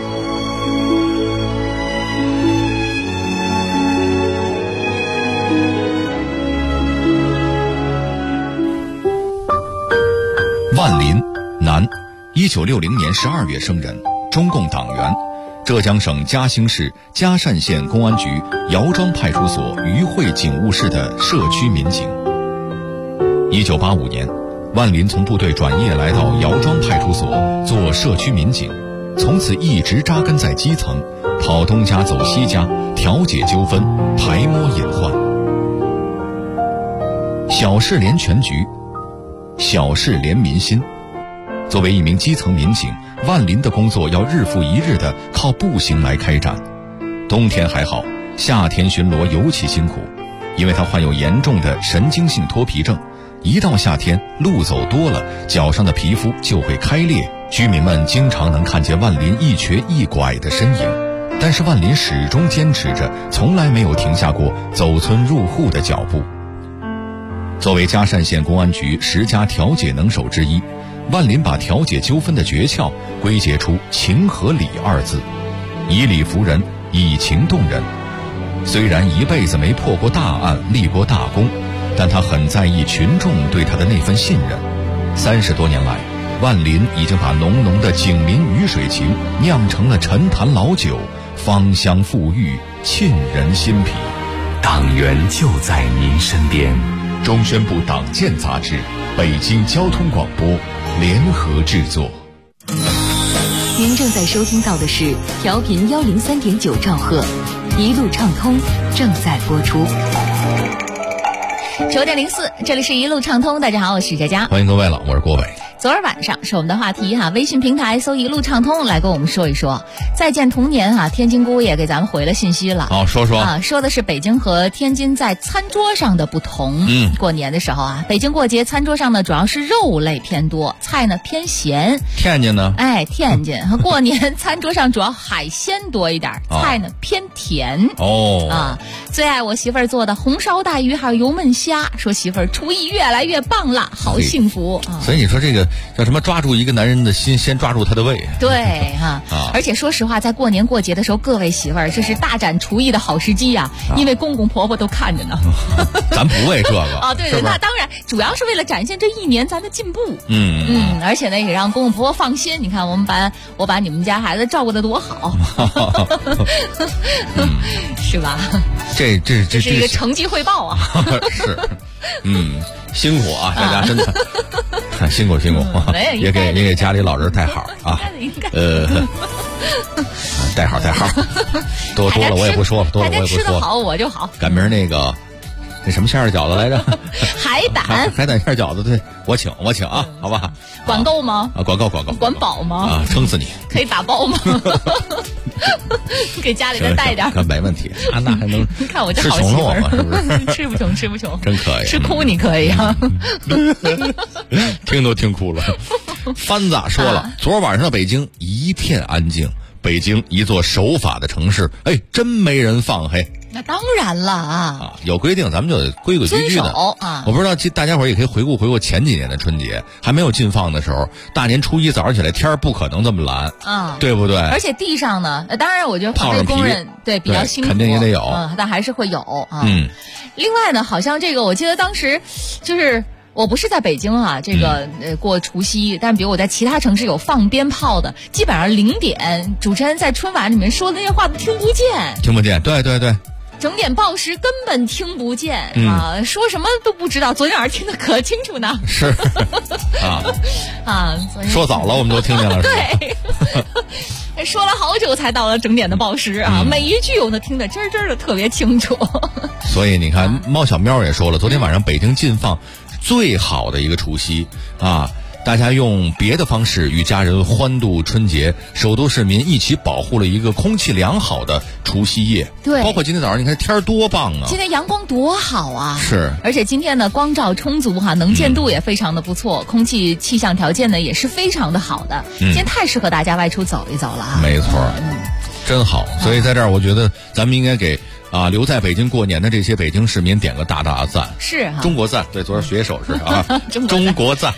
万林，男，1960年12月生人，中共党员，浙江省嘉兴市嘉善县公安局姚庄派出所余会警务室的社区民警。1985年，万林从部队转业来到姚庄派出所做社区民警，从此一直扎根在基层，跑东家走西家，调解纠纷，排摸隐患。小事连全局，小事连民心。作为一名基层民警，万林的工作要日复一日地靠步行来开展。冬天还好，夏天巡逻尤其辛苦，因为他患有严重的神经性脱皮症，一到夏天路走多了，脚上的皮肤就会开裂，居民们经常能看见万林一瘸一拐的身影。但是万林始终坚持着，从来没有停下过走村入户的脚步。作为嘉善县公安局10家调解能手之一，万林把调解纠纷的诀窍归结出情和理2字，以理服人，以情动人。虽然一辈子没破过大案，立过大功，但他很在意群众对他的那份信任。30多年来，万林已经把浓浓的警民鱼水情酿成了陈坛老酒，芳香馥郁，沁人心脾。 党员就在您身边。 中宣部党建杂志，北京交通广播联合制作。 您正在收听到的是调频103.9兆赫，一路畅通正在播出。 9点04，这里是一路畅通。大家好，我是佳佳， 欢迎各位了，我是郭伟。 昨儿晚上是我们的话题哈，微信平台搜一路畅通来跟我们说一说再见童年哈。天津姑也给咱们回了信息了， 说说啊，说的是北京和天津在餐桌上的不同。过年的时候啊，北京过节餐桌上呢主要是肉类偏多，菜呢偏咸。 天津呢？ 天津过年餐桌上主要海鲜多一点，菜呢偏甜。最爱我媳妇儿做的红烧大鱼还有油焖虾，说媳妇儿厨艺越来越棒了，好幸福。 所以你说这个叫什么？抓住一个男人的心，先抓住他的胃。 对哈，而且说实话，在过年过节的时候，各位媳妇儿，这是大展厨艺的好时机呀，因为公公婆婆都看着呢。 咱不为这个对对，那当然，主要是为了展现这一年咱的进步。而且呢，也让公公婆婆放心。你看，我把你们家孩子照顾得多好，是吧？这是一个成绩汇报啊。 是，辛苦啊，大家真的辛苦，也给家里老人带好啊。带好，多了我也不说了，多了我也不说了。 吃得好我就好。 赶明儿那什么馅儿饺子来着？ 海胆馅饺子，对，我请啊，好吧？ 管够吗？ 管够。 管饱吗？ 撑死你！ 可以打包吗？给家里再带点。 没问题，那还能看我这好媳妇儿吗？是不是？吃不穷， 真可以。 吃哭你可以啊。 听都听哭了。番子说了，昨晚上的北京一片安静，北京一座守法的城市，真没人放黑。 那当然了啊！ 有规定咱们就得规矩的啊！ 我不知道大家伙儿也可以回顾前几年的春节，还没有禁放的时候，大年初一早上起来天儿不可能这么蓝啊， 对不对？ 而且地上呢，当然我觉得环卫工人对比较辛苦， 肯定也得有但还是会有啊。另外呢，好像这个我记得当时就是。我不是在北京啊，这个过除夕，但比如我在其他城市有放鞭炮的，基本上0点，主持人在春晚里面说的那些话都听不见，对，整点报时根本听不见啊，说什么都不知道。昨天晚上听得可清楚呢， 是说早了我们都听见了， 对，说了好久才到了整点的报时啊，每一句我都听得真的特别清楚。 所以你看，猫小喵也说了，昨天晚上北京禁放。最好的一个除夕啊！大家用别的方式与家人欢度春节，首都市民一起保护了一个空气良好的除夕夜。 对， 包括今天早上，你看天儿多棒啊！ 今天阳光多好啊！ 是， 而且今天呢，光照充足哈，能见度也非常的不错，空气气象条件呢也是非常的好的。今天太适合大家外出走一走了啊！ 没错，真好。所以在这儿，我觉得咱们应该给。留在北京过年的这些北京市民点个大大的赞， 是中国赞。对，昨儿学手势啊，中国赞，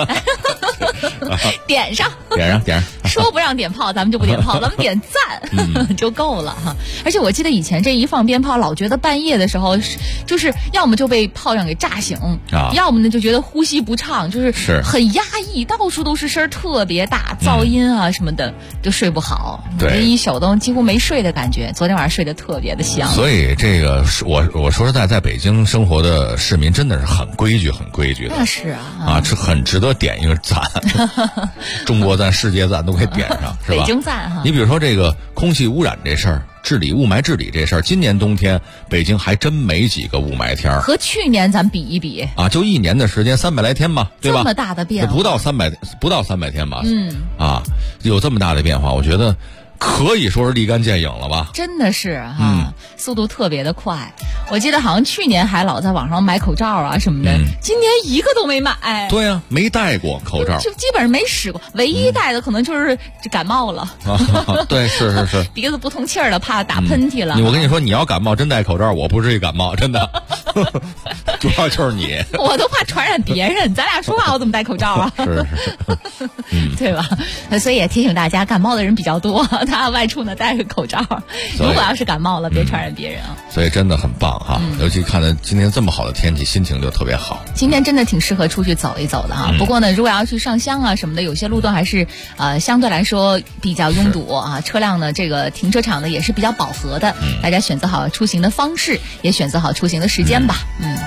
点上。说不让点炮，咱们就不点炮，咱们点赞就够了哈。而且我记得以前这一放鞭炮，老觉得半夜的时候，就是要么就被炮仗给炸醒要么呢就觉得呼吸不畅，就是很压抑，到处都是声儿特别大，噪音啊什么的，就睡不好。 对， 一宿都几乎没睡的感觉。昨天晚上睡得特别的香。 所以这个我说实在北京生活的市民真的是很规矩的。 那是啊， 这很值得点一个赞，中国赞、世界赞都可以点上，是吧？ 北京赞哈。 你比如说这个空气污染这事儿，雾霾治理这事儿，今年冬天北京还真没几个雾霾天。 和去年咱比一比啊，就一年的时间300来天吧，对吧？ 这么大的变化， 不到300天吧？有这么大的变化，我觉得。可以说是立竿见影了吧？ 真的是哈，速度特别的快。我记得好像去年还老在网上买口罩啊什么的，今年一个都没买。 对呀，没戴过口罩， 就基本上没使过，唯一戴的可能就是感冒了。 对，是， 鼻子不通气儿了，怕打喷嚏了。 我跟你说，你要感冒真戴口罩，我不至于感冒，真的。主要就是你， 我都怕传染别人。咱俩说话我怎么戴口罩啊？ 是， 对吧？所以也提醒大家，感冒的人比较多。他外出呢戴个口罩，如果要是感冒了，别传染别人啊。 所以真的很棒哈，尤其看到今天这么好的天气，心情就特别好。 今天真的挺适合出去走一走的哈。不过呢，如果要去上香啊什么的，有些路段还是相对来说比较拥堵啊，车辆呢这个停车场呢也是比较饱和的。大家选择好出行的方式，也选择好出行的时间吧。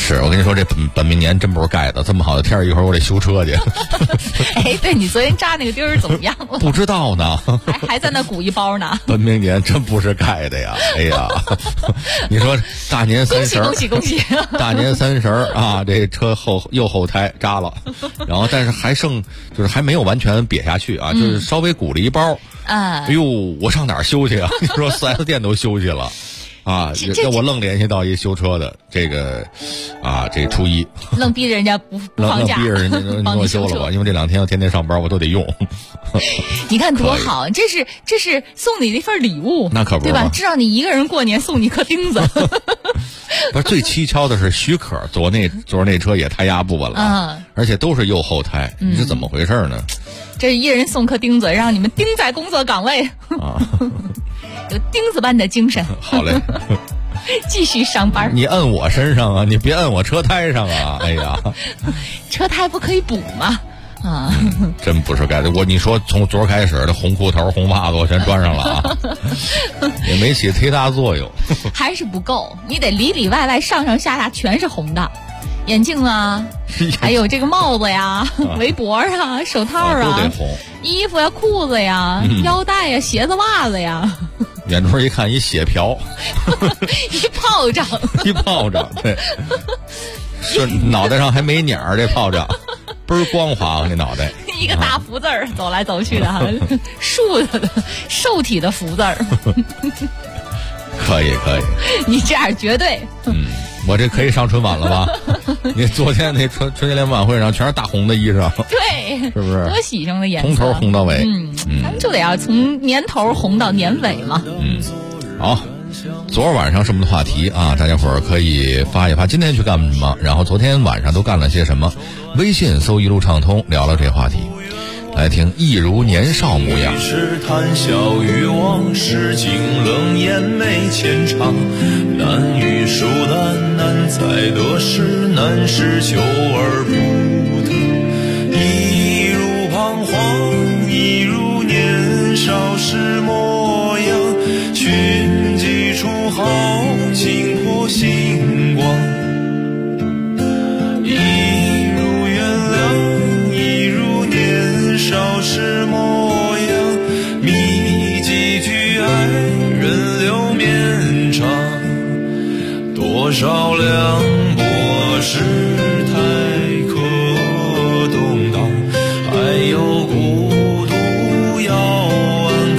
是我跟你说，这本命年真不是盖的，这么好的天儿，一会儿我得修车去。 哎，对，你昨天扎那个钉儿怎么样了？ 不知道呢， 还在那鼓一包呢。 本命年真不是盖的呀！哎呀，你说大年三十， 恭喜恭喜！ 大年三十啊，这车右后胎扎了，然后但是还剩就是还没有完全瘪下去啊，就是稍微鼓了一包。哎呦，我上哪儿修去啊？你说 4S 店都休息了。啊，让我愣联系到一修车的这个，啊，这初一愣逼人家不放假， 愣逼着人家你给我修了吧，因为这2天要天天上班，我都得用。 你看多好，这是送你的一份礼物， 那可不是对吧？知道你一个人过年，送你颗钉子。 不是最蹊跷的是许可坐那车也胎压不稳了，而且都是右后胎，你是怎么回事呢？ 这一人送颗钉子，让你们钉在工作岗位啊。有钉子般的精神。 好嘞， 继续上班。 你摁我身上啊，你别摁我车胎上啊！哎呀， 车胎不可以补吗？啊， 真不是盖的。你说从昨儿开始的红裤头、红袜子我全穿上了啊，也没起忒大作用， 还是不够。你得里外外上上下下全是红的。眼镜啊，还有这个帽子呀、围脖啊、手套啊， 都得红。 衣服呀、裤子呀、腰带呀、鞋子、袜子呀。 远处一看，一血瓢， 一炮仗， 一炮仗，对，是脑袋上还没鸟儿，这炮仗倍儿光滑啊，这脑袋。 一个大福字儿，走来走去的哈，瘦体的福字儿。 可以， 你这样绝对。 我这可以上春晚了吧？你昨天那春节联欢晚会上全是大红的衣裳， 对， 是不是？ 多喜庆的颜色， 从头红到尾。 咱们就得要从年头红到年尾嘛。 好，昨晚上什么的话题啊？大家伙儿可以发一发，今天去干什么？然后昨天晚上都干了些什么？微信搜一路畅通，聊聊这话题。来听一如年少模样。 是谈笑于往事，竟冷眼眉浅唱。难于疏淡，难在得失，难是求而不得。一如彷徨，一如年少时模样。群几处好，惊破星光。少时模样，觅几句爱人留绵长。多少凉薄世态可动荡，还有孤独要安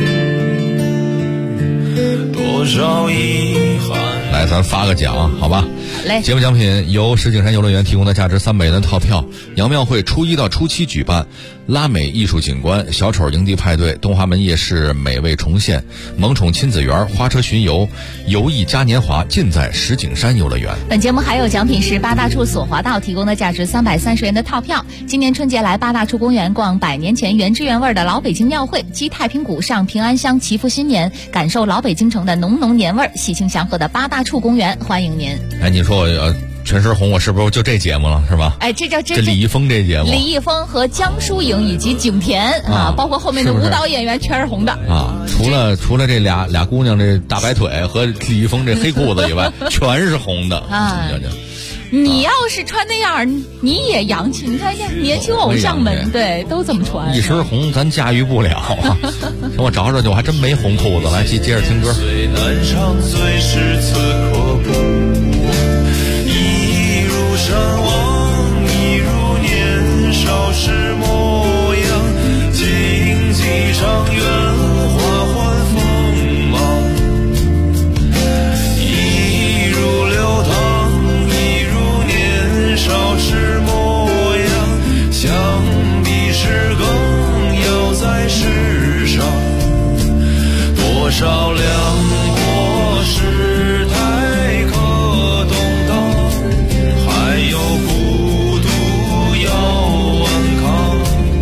康。多少遗憾。 来，咱发个奖，好吧？节目奖品由石景山游乐园提供的价值300元的套票，杨庙会初1到初7举办拉美艺术景观、小丑营地派对、东华门夜市美味重现、萌宠亲子园、花车巡游、游艺嘉年华，尽在石景山游乐园。 本节目还有奖品是八大处索华道提供的价值330元的套票。今年春节来八大处公园逛100年前原汁原味的老北京庙会，击太平鼓、上平安香，祈福新年，感受老北京城的浓浓年味，喜庆祥和的八大处公园欢迎您。 哎，你说我全身红，我是不是就这节目了，是吧？ 哎，这李易峰这节目， 李易峰和江疏影以及景甜啊，包括后面的舞蹈演员全是红的啊。除了这俩姑娘这大白腿和李易峰这黑裤子以外，全是红的啊。 你要是穿那样，你也洋气。你看年轻偶像们对都这么穿， 一身红咱驾驭不了啊。等我找找去，我还真没红裤子。来，接着听歌。 最难唱，最是此刻不一如山望，一如年少时模样，荆棘长远，花换锋芒，一如流淌，一如年少时模样，想必是更要在世上，多少凉薄世态可动荡，还有孤独要安康，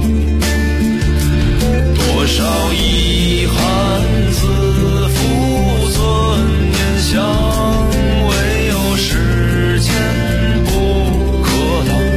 多少遗憾自负尊念想，唯有时间不可挡。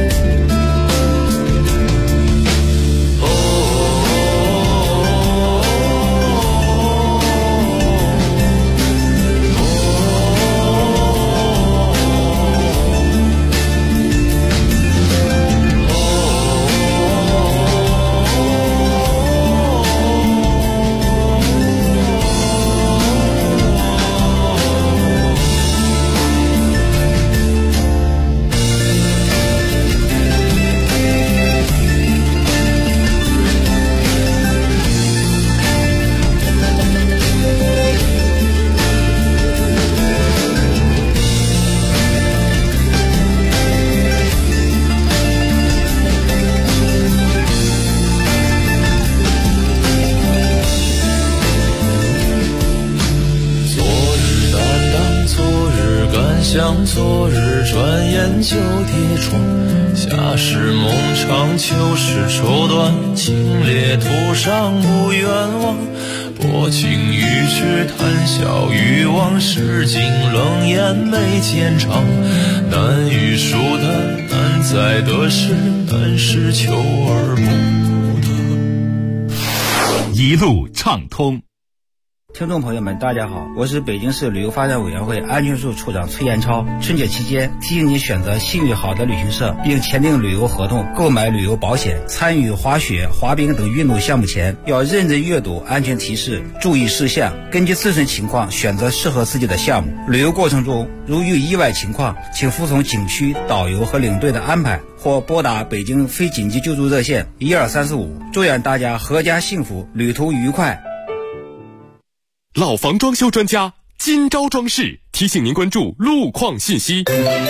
像昨日转眼就跌撞，夏时梦长，秋时愁短，清冽途上不远望，薄情于痴，谈笑于往，世经冷眼眉间长，难于疏淡，难在得失，难是求而不得。 一路畅通。 听众朋友们，大家好，我是北京市旅游发展委员会安全处处长崔延超。春节期间，提醒你选择信誉好的旅行社，并签订旅游合同，购买旅游保险。参与滑雪、滑冰等运动项目前，要认真阅读安全提示、注意事项，根据自身情况选择适合自己的项目。旅游过程中，如遇意外情况，请服从景区导游和领队的安排，或拨打北京非紧急救助热线12345。祝愿大家阖家幸福，旅途愉快。 老房装修专家金招装饰提醒您关注路况信息。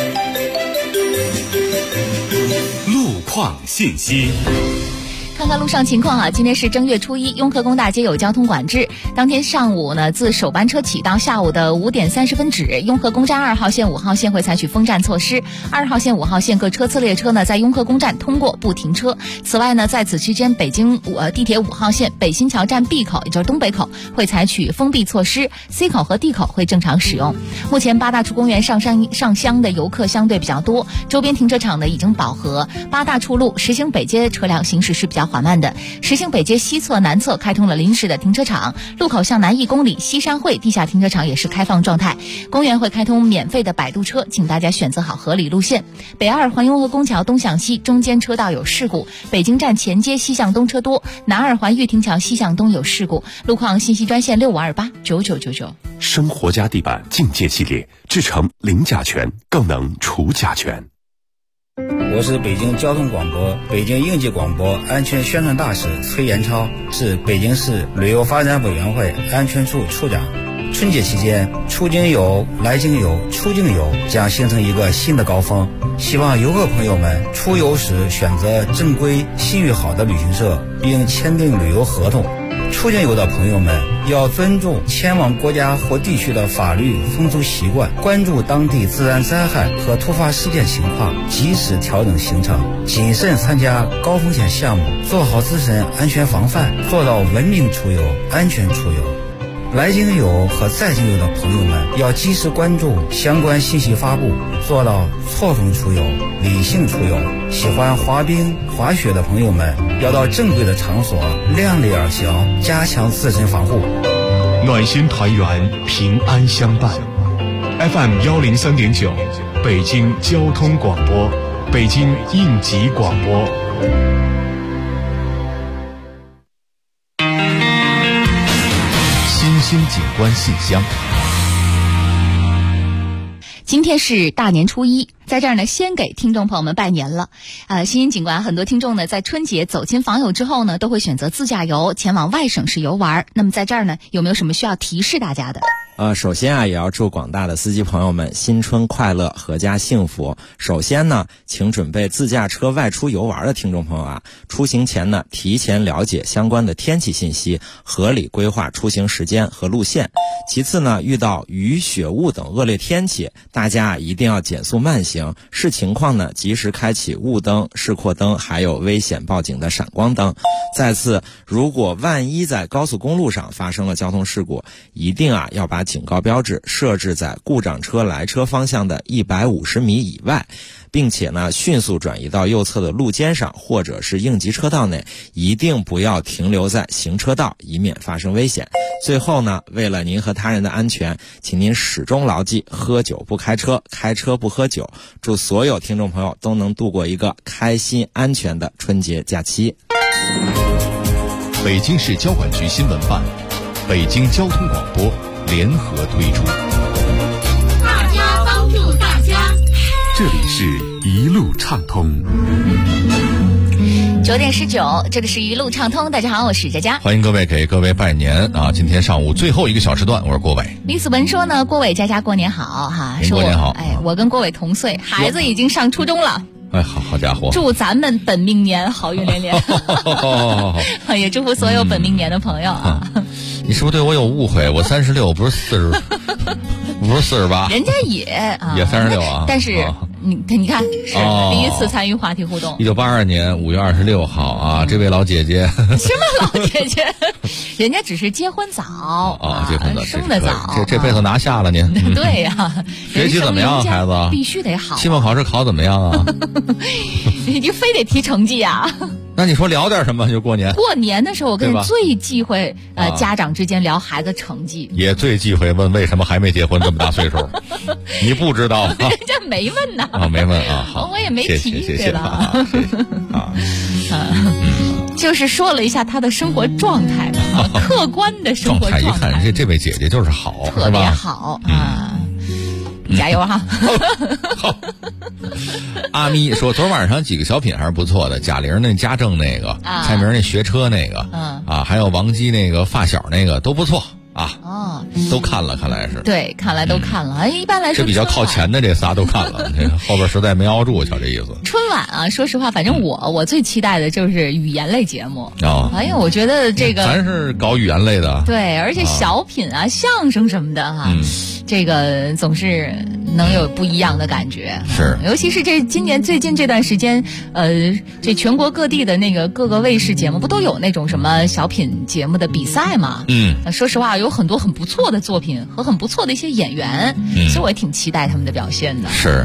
路况信息。 看看路上情况啊，今天是正月初一，雍和宫大街有交通管制。当天上午呢，自首班车起到下午的5点30分止，雍和宫站2号线、5号线会采取封站措施。2号线、5号线各车次列车呢，在雍和宫站通过不停车。此外呢，在此期间，北京地铁5号线北新桥站 B 口，也就是东北口，会采取封闭措施 ，C 口和 D 口会正常使用。目前八大处公园上香的游客相对比较多，周边停车场呢已经饱和。八大处路实行北街车辆行驶是比较缓慢的。实行北街西侧、南侧开通了临时的停车场，路口向南1公里，西山汇地下停车场也是开放状态。公园会开通免费的摆渡车，请大家选择好合理路线。北2环雍和宫桥东向西中间车道有事故，北京站前街西向东车多，南2环玉亭桥西向东有事故。路况信息专线65289999。 生活家地板境界系列，制成零甲醛，更能除甲醛。 我是北京交通广播、北京应急广播安全宣传大使崔延超，是北京市旅游发展委员会安全处处长。春节期间，出境游、来境游、出境游将形成一个新的高峰，希望游客朋友们出游时选择正规、信誉好的旅行社，并签订旅游合同。出境游的朋友们要尊重前往国家或地区的法律风俗习惯，关注当地自然灾害和突发事件情况，及时调整行程，谨慎参加高风险项目，做好自身安全防范，做到文明出游、安全出游。来境游和在境游的朋友们要及时关注相关信息发布，做到错峰出游、理性出游。喜欢滑冰、滑雪的朋友们要到正规的场所，量力而行，加强自身防护。 暖心团圆，平安相伴。FM 103.9，北京交通广播，北京应急广播。新兴景观信箱。 今天是大年初一，在这儿呢，先给听众朋友们拜年了。新兴景观很多听众呢，在春节走亲访友之后呢，都会选择自驾游前往外省市游玩。那么在这儿呢，有没有什么需要提示大家的？ 首先啊，也要祝广大的司机朋友们新春快乐，阖家幸福。首先呢，请准备自驾车外出游玩的听众朋友啊，出行前呢，提前了解相关的天气信息，合理规划出行时间和路线。其次呢，遇到雨、雪、雾等恶劣天气，大家一定要减速慢行，视情况呢，及时开启雾灯、示廓灯，还有危险报警的闪光灯。再次，如果万一在高速公路上发生了交通事故，一定啊要把警告标志设置在故障车来车方向的150米以外，并且呢迅速转移到右侧的路肩上或者是应急车道内，一定不要停留在行车道，以免发生危险。最后呢，为了您和他人的安全，请您始终牢记喝酒不开车，开车不喝酒。祝所有听众朋友都能度过一个开心安全的春节假期。 北京市交管局新闻办、北京交通广播联合推出。 大家帮助大家， 这里是一路畅通。 9点19，这里是一路畅通。大家好，我是佳佳， 欢迎各位给各位拜年啊！今天上午最后一个小时段，我是郭伟。 李子文说呢，郭伟佳佳过年好哈， 过年好。 我跟郭伟同岁，孩子已经上初中了。 好家伙！祝咱们本命年好运连连，也祝福所有本命年的朋友啊！ 你是不是对我有误会？我36，不是40。 不是48， 人家也 36啊。 但是你看是第一次参与话题互动。 1982年5月26号啊，这位老姐姐。 什么老姐姐？人家只是结婚早结婚早， 生得早， 这辈子拿下了您。 对呀， 学习怎么样，孩子？ 必须得好。 期末考试考怎么样啊？ 你非得提成绩啊？ 那你说聊点什么？就过年。 过年的时候，我跟你最忌讳家长之间聊孩子成绩， 也最忌讳问为什么还没结婚这么大岁数。你不知道？ 人家没问呐。 没问啊。好， 我也没提， 谢了啊。谢谢啊。 就是说了一下他的生活状态吧，客观的生活状态。 一看这位姐姐就是好， 特别好啊。加油哈！ 好。阿咪说，昨晚上几个小品还是不错的，贾玲那家政那个，蔡明那学车那个，还有王姬那个发小那个都不错啊。都看了，看来是。 对，看来都看了。一般来说， 这比较靠前的这仨都看了，这后边实在没熬住，瞧这意思。 春晚啊，说实话，反正我最期待的就是语言类节目因为我觉得这个咱是搞语言类的， 对，而且小品啊、相声什么的哈。这个总是能有不一样的感觉， 是， 尤其是最近这段时间，这全国各地的那个各个卫视节目不都有那种什么小品节目的比赛吗？说实话，有很多很不错的作品和很不错的一些演员，所以我也挺期待他们的表现的。 是，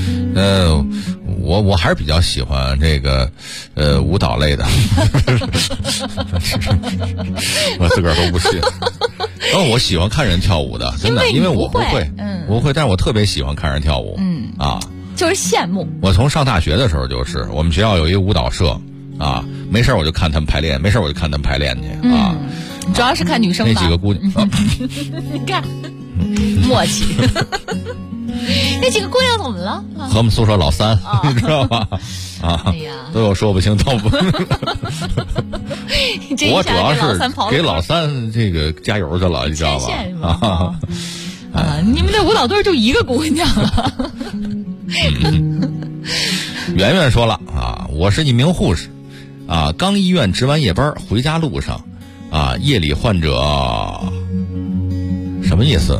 我还是比较喜欢这个舞蹈类的，我自个儿都不信。我喜欢看人跳舞的，真的，因为我不会，但是我特别喜欢看人跳舞， 就是羡慕。 我从上大学的时候就是我们学校有一个舞蹈社没事我就看他们排练，没事我就看他们排练去主要是看女生吧， 那几个姑娘， 你看默契。那几个姑娘怎么了？ 和我们宿舍老三，你知道吧？都有说不清道不。我主要是给老三这个加油去了，你知道吧？ 你们这舞蹈队就一个姑娘了。 圆圆说了我是一名护士刚医院值完夜班回家路上夜里患者什么意思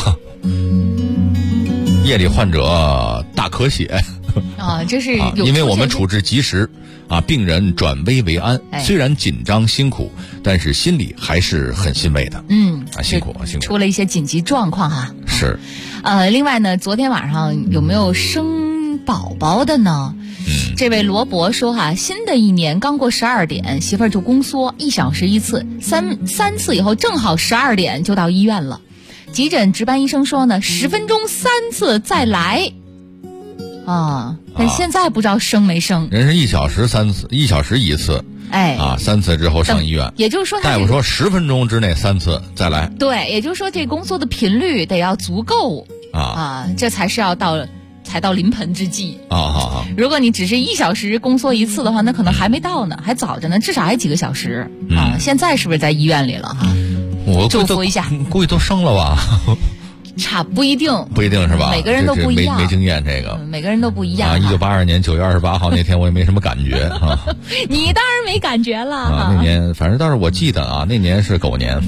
夜里患者大咳血这是因为我们处置及时病人转危为安，虽然紧张辛苦，但是心里还是很欣慰的。辛苦。 出了一些紧急状况是。 另外呢，昨天晚上有没有生宝宝的呢？这位罗伯说新的一年刚过12点，媳妇儿就宫缩，1小时1次，3次以后正好12点就到医院了。急诊值班医生说呢，10分钟3次再来。但现在不知道生没生。 人是1小时3次，1小时1次。3次之后上医院。 也就是说， 大夫说10分钟之内3次再来。 对，也就是说这宫缩的频率得要足够这才是要才到临盆之际如果你只是1小时宫缩1次的话，那可能还没到呢，还早着呢，至少还几个小时现在是不是在医院里了我祝福一下， 估计都生了吧。 不一定是吧？每个人都不一样， 没经验这个， 每个人都不一样。 1982年9月28号那天我也没什么感觉你当然没感觉了那年反正倒是我记得那年是狗年。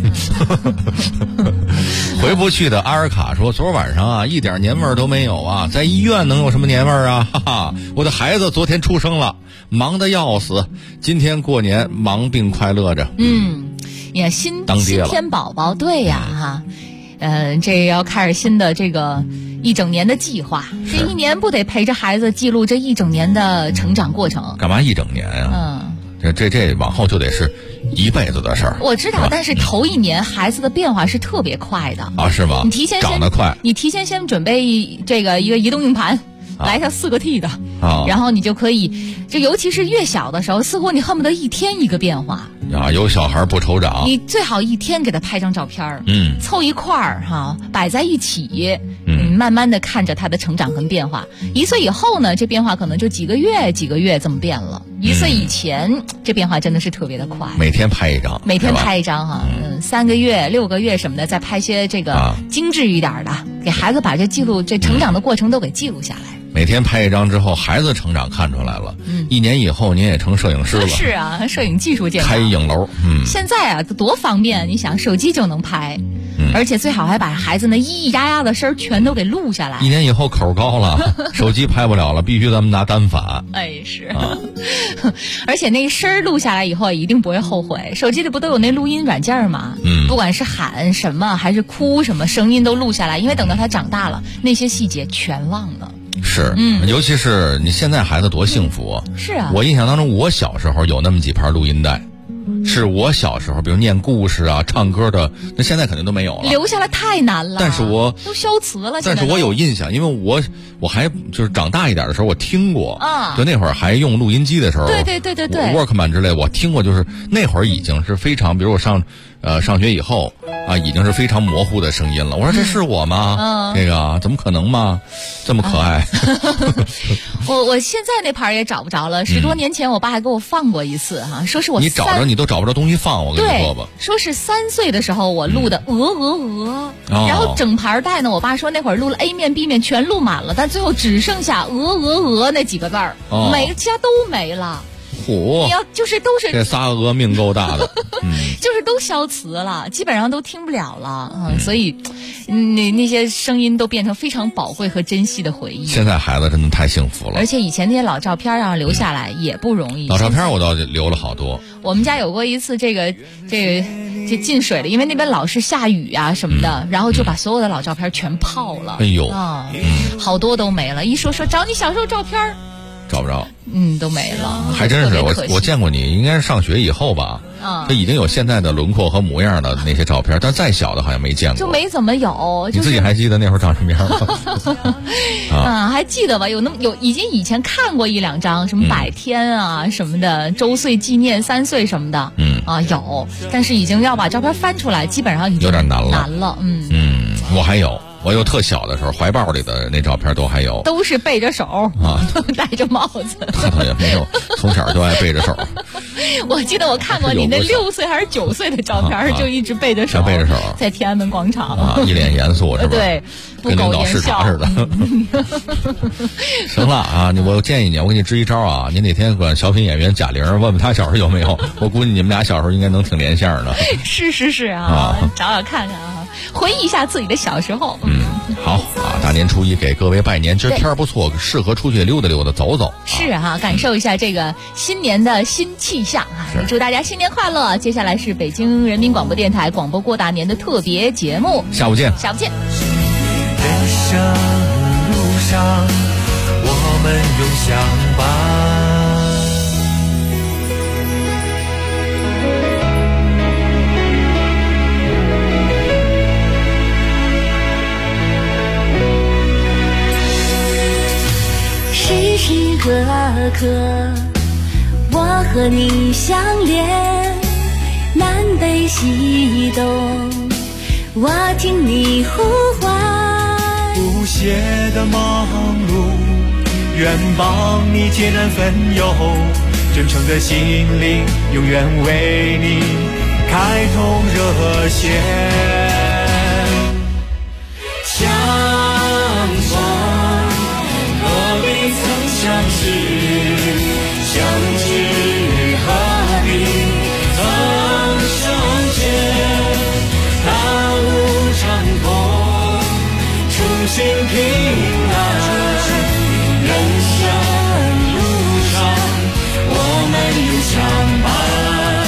回不去的阿尔卡说，昨晚上一点年味儿都没有在医院能有什么年味儿哈哈，我的孩子昨天出生了，忙得要死，今天过年忙并快乐着。 也新天宝宝，对呀这要开始新的这个一整年的计划，这一年不得陪着孩子记录这一整年的成长过程？ 干嘛一整年这往后就得是一辈子的事儿。 我知道，但是头一年孩子的变化是特别快的是吗？ 你提前长得快， 你提前先准备这个一个移动硬盘。来它4个 T 的然后你就可以，就尤其是越小的时候，似乎你恨不得一天一个变化有小孩不愁长， 你最好一天给他拍张照片凑一块儿摆在一起慢慢的看着他的成长跟变化。1岁以后呢，这变化可能就几个月这么变了。1岁以前这变化真的是特别的快， 每天拍一张 3个月6个月什么的，再拍些这个精致一点的给孩子把这记录这成长的过程都给记录下来。 每天拍一张之后，孩子成长看出来了。1年以后您也成摄影师了。 是啊，摄影技术见长。 开影楼。 现在啊，多方便！你想，手机就能拍。而且最好还把孩子那咿咿呀呀的声全都给录下来。 1年以后口高了，手机拍不了了，必须咱们拿单反。 是。而且那声录下来以后，一定不会后悔。手机里不都有那录音软件吗？不管是喊什么还是哭什么，声音都录下来，因为等到他长大了，那些细节全忘了。 是，尤其是你现在孩子多幸福啊！ 是啊， 我印象当中，我小时候有那么几盘录音带。是我小时候，比如念故事啊、唱歌的，那现在肯定都没有了， 留下来太难了。 但是我都消磁了。 但是我有印象，因为我还就是长大一点的时候，我听过啊， 就那会儿还用录音机的时候， 对 ，Walkman 之类，我听过，就是那会儿已经是非常，比如我上学以后啊，已经是非常模糊的声音了。我说这是我吗？这个怎么可能吗？这么可爱。 我现在那盘也找不着了。10多年前我爸还给我放过一次哈，说是我你找着你都找不着东西放，我跟你说吧。 说是3岁的时候我录的然后整盘带呢，我爸说那会儿录了 A 面 B 面全录满了，但最后只剩下那几个字儿，每个家都没了。你要就是都是这仨鹅命够大的， 就是都消磁了，基本上都听不了了所以那些声音都变成非常宝贵和珍惜的回忆。 现在孩子真的太幸福了， 而且以前那些老照片要留下来也不容易。 老照片我倒留了好多。 我们家有过一次这进水了，因为那边老是下雨啊什么的，然后就把所有的老照片全泡了。 哎呦， 好多都没了。一说找你小时候照片找不着， 都没了。 还真是，我见过你，应该是上学以后吧。这已经有现在的轮廓和模样的那些照片，但再小的好像没见过。 就没怎么有。 你自己还记得那会儿长什么样吗？还记得吧？已经以前看过1、2张，什么100天啊什么的，周岁纪念3岁什么的。有，但是已经要把照片翻出来，基本上已经有点难了。 我还有。我有特小的时候，怀抱里的那照片都还有， 都是背着手啊，戴着帽子。 他也没有，从小就爱背着手。 我记得我看过你那6岁还是9岁的照片，就一直背着手，在天安门广场一脸严肃是吧？ 对， 跟领导视察似的。行了啊，我建议你，我给你支一招啊，你哪天管小品演员贾玲问问他小时候有没有，我估计你们俩小时候应该能挺连线的。 是啊，找看看啊，回忆一下自己的小时候。 好啊！大年初1给各位拜年，今儿天不错，适合出去溜达溜达、走走。 是哈，感受一下这个新年的新气象啊！祝大家新年快乐！接下来是北京人民广播电台广播过大年的特别节目， 下午见。 人生路上，我们永相伴。 时时刻刻，我和你相连，南北西东，我听你呼唤。 不懈的忙碌，愿帮你解难分忧，真诚的心灵，永远为你开通热线。相逢何必曾相识，相知何必曾相见。大路长空，初心平安。人生路上，我们永相伴。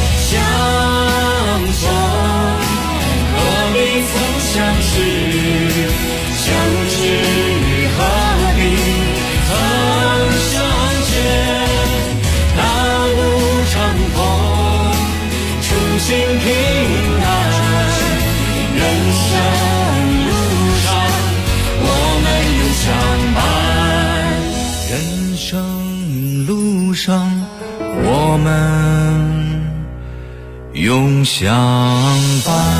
相逢何必曾相识，相知何必曾相见。大路长空，初心平安。人生路上，我们永相伴。人生路上，我们永相伴。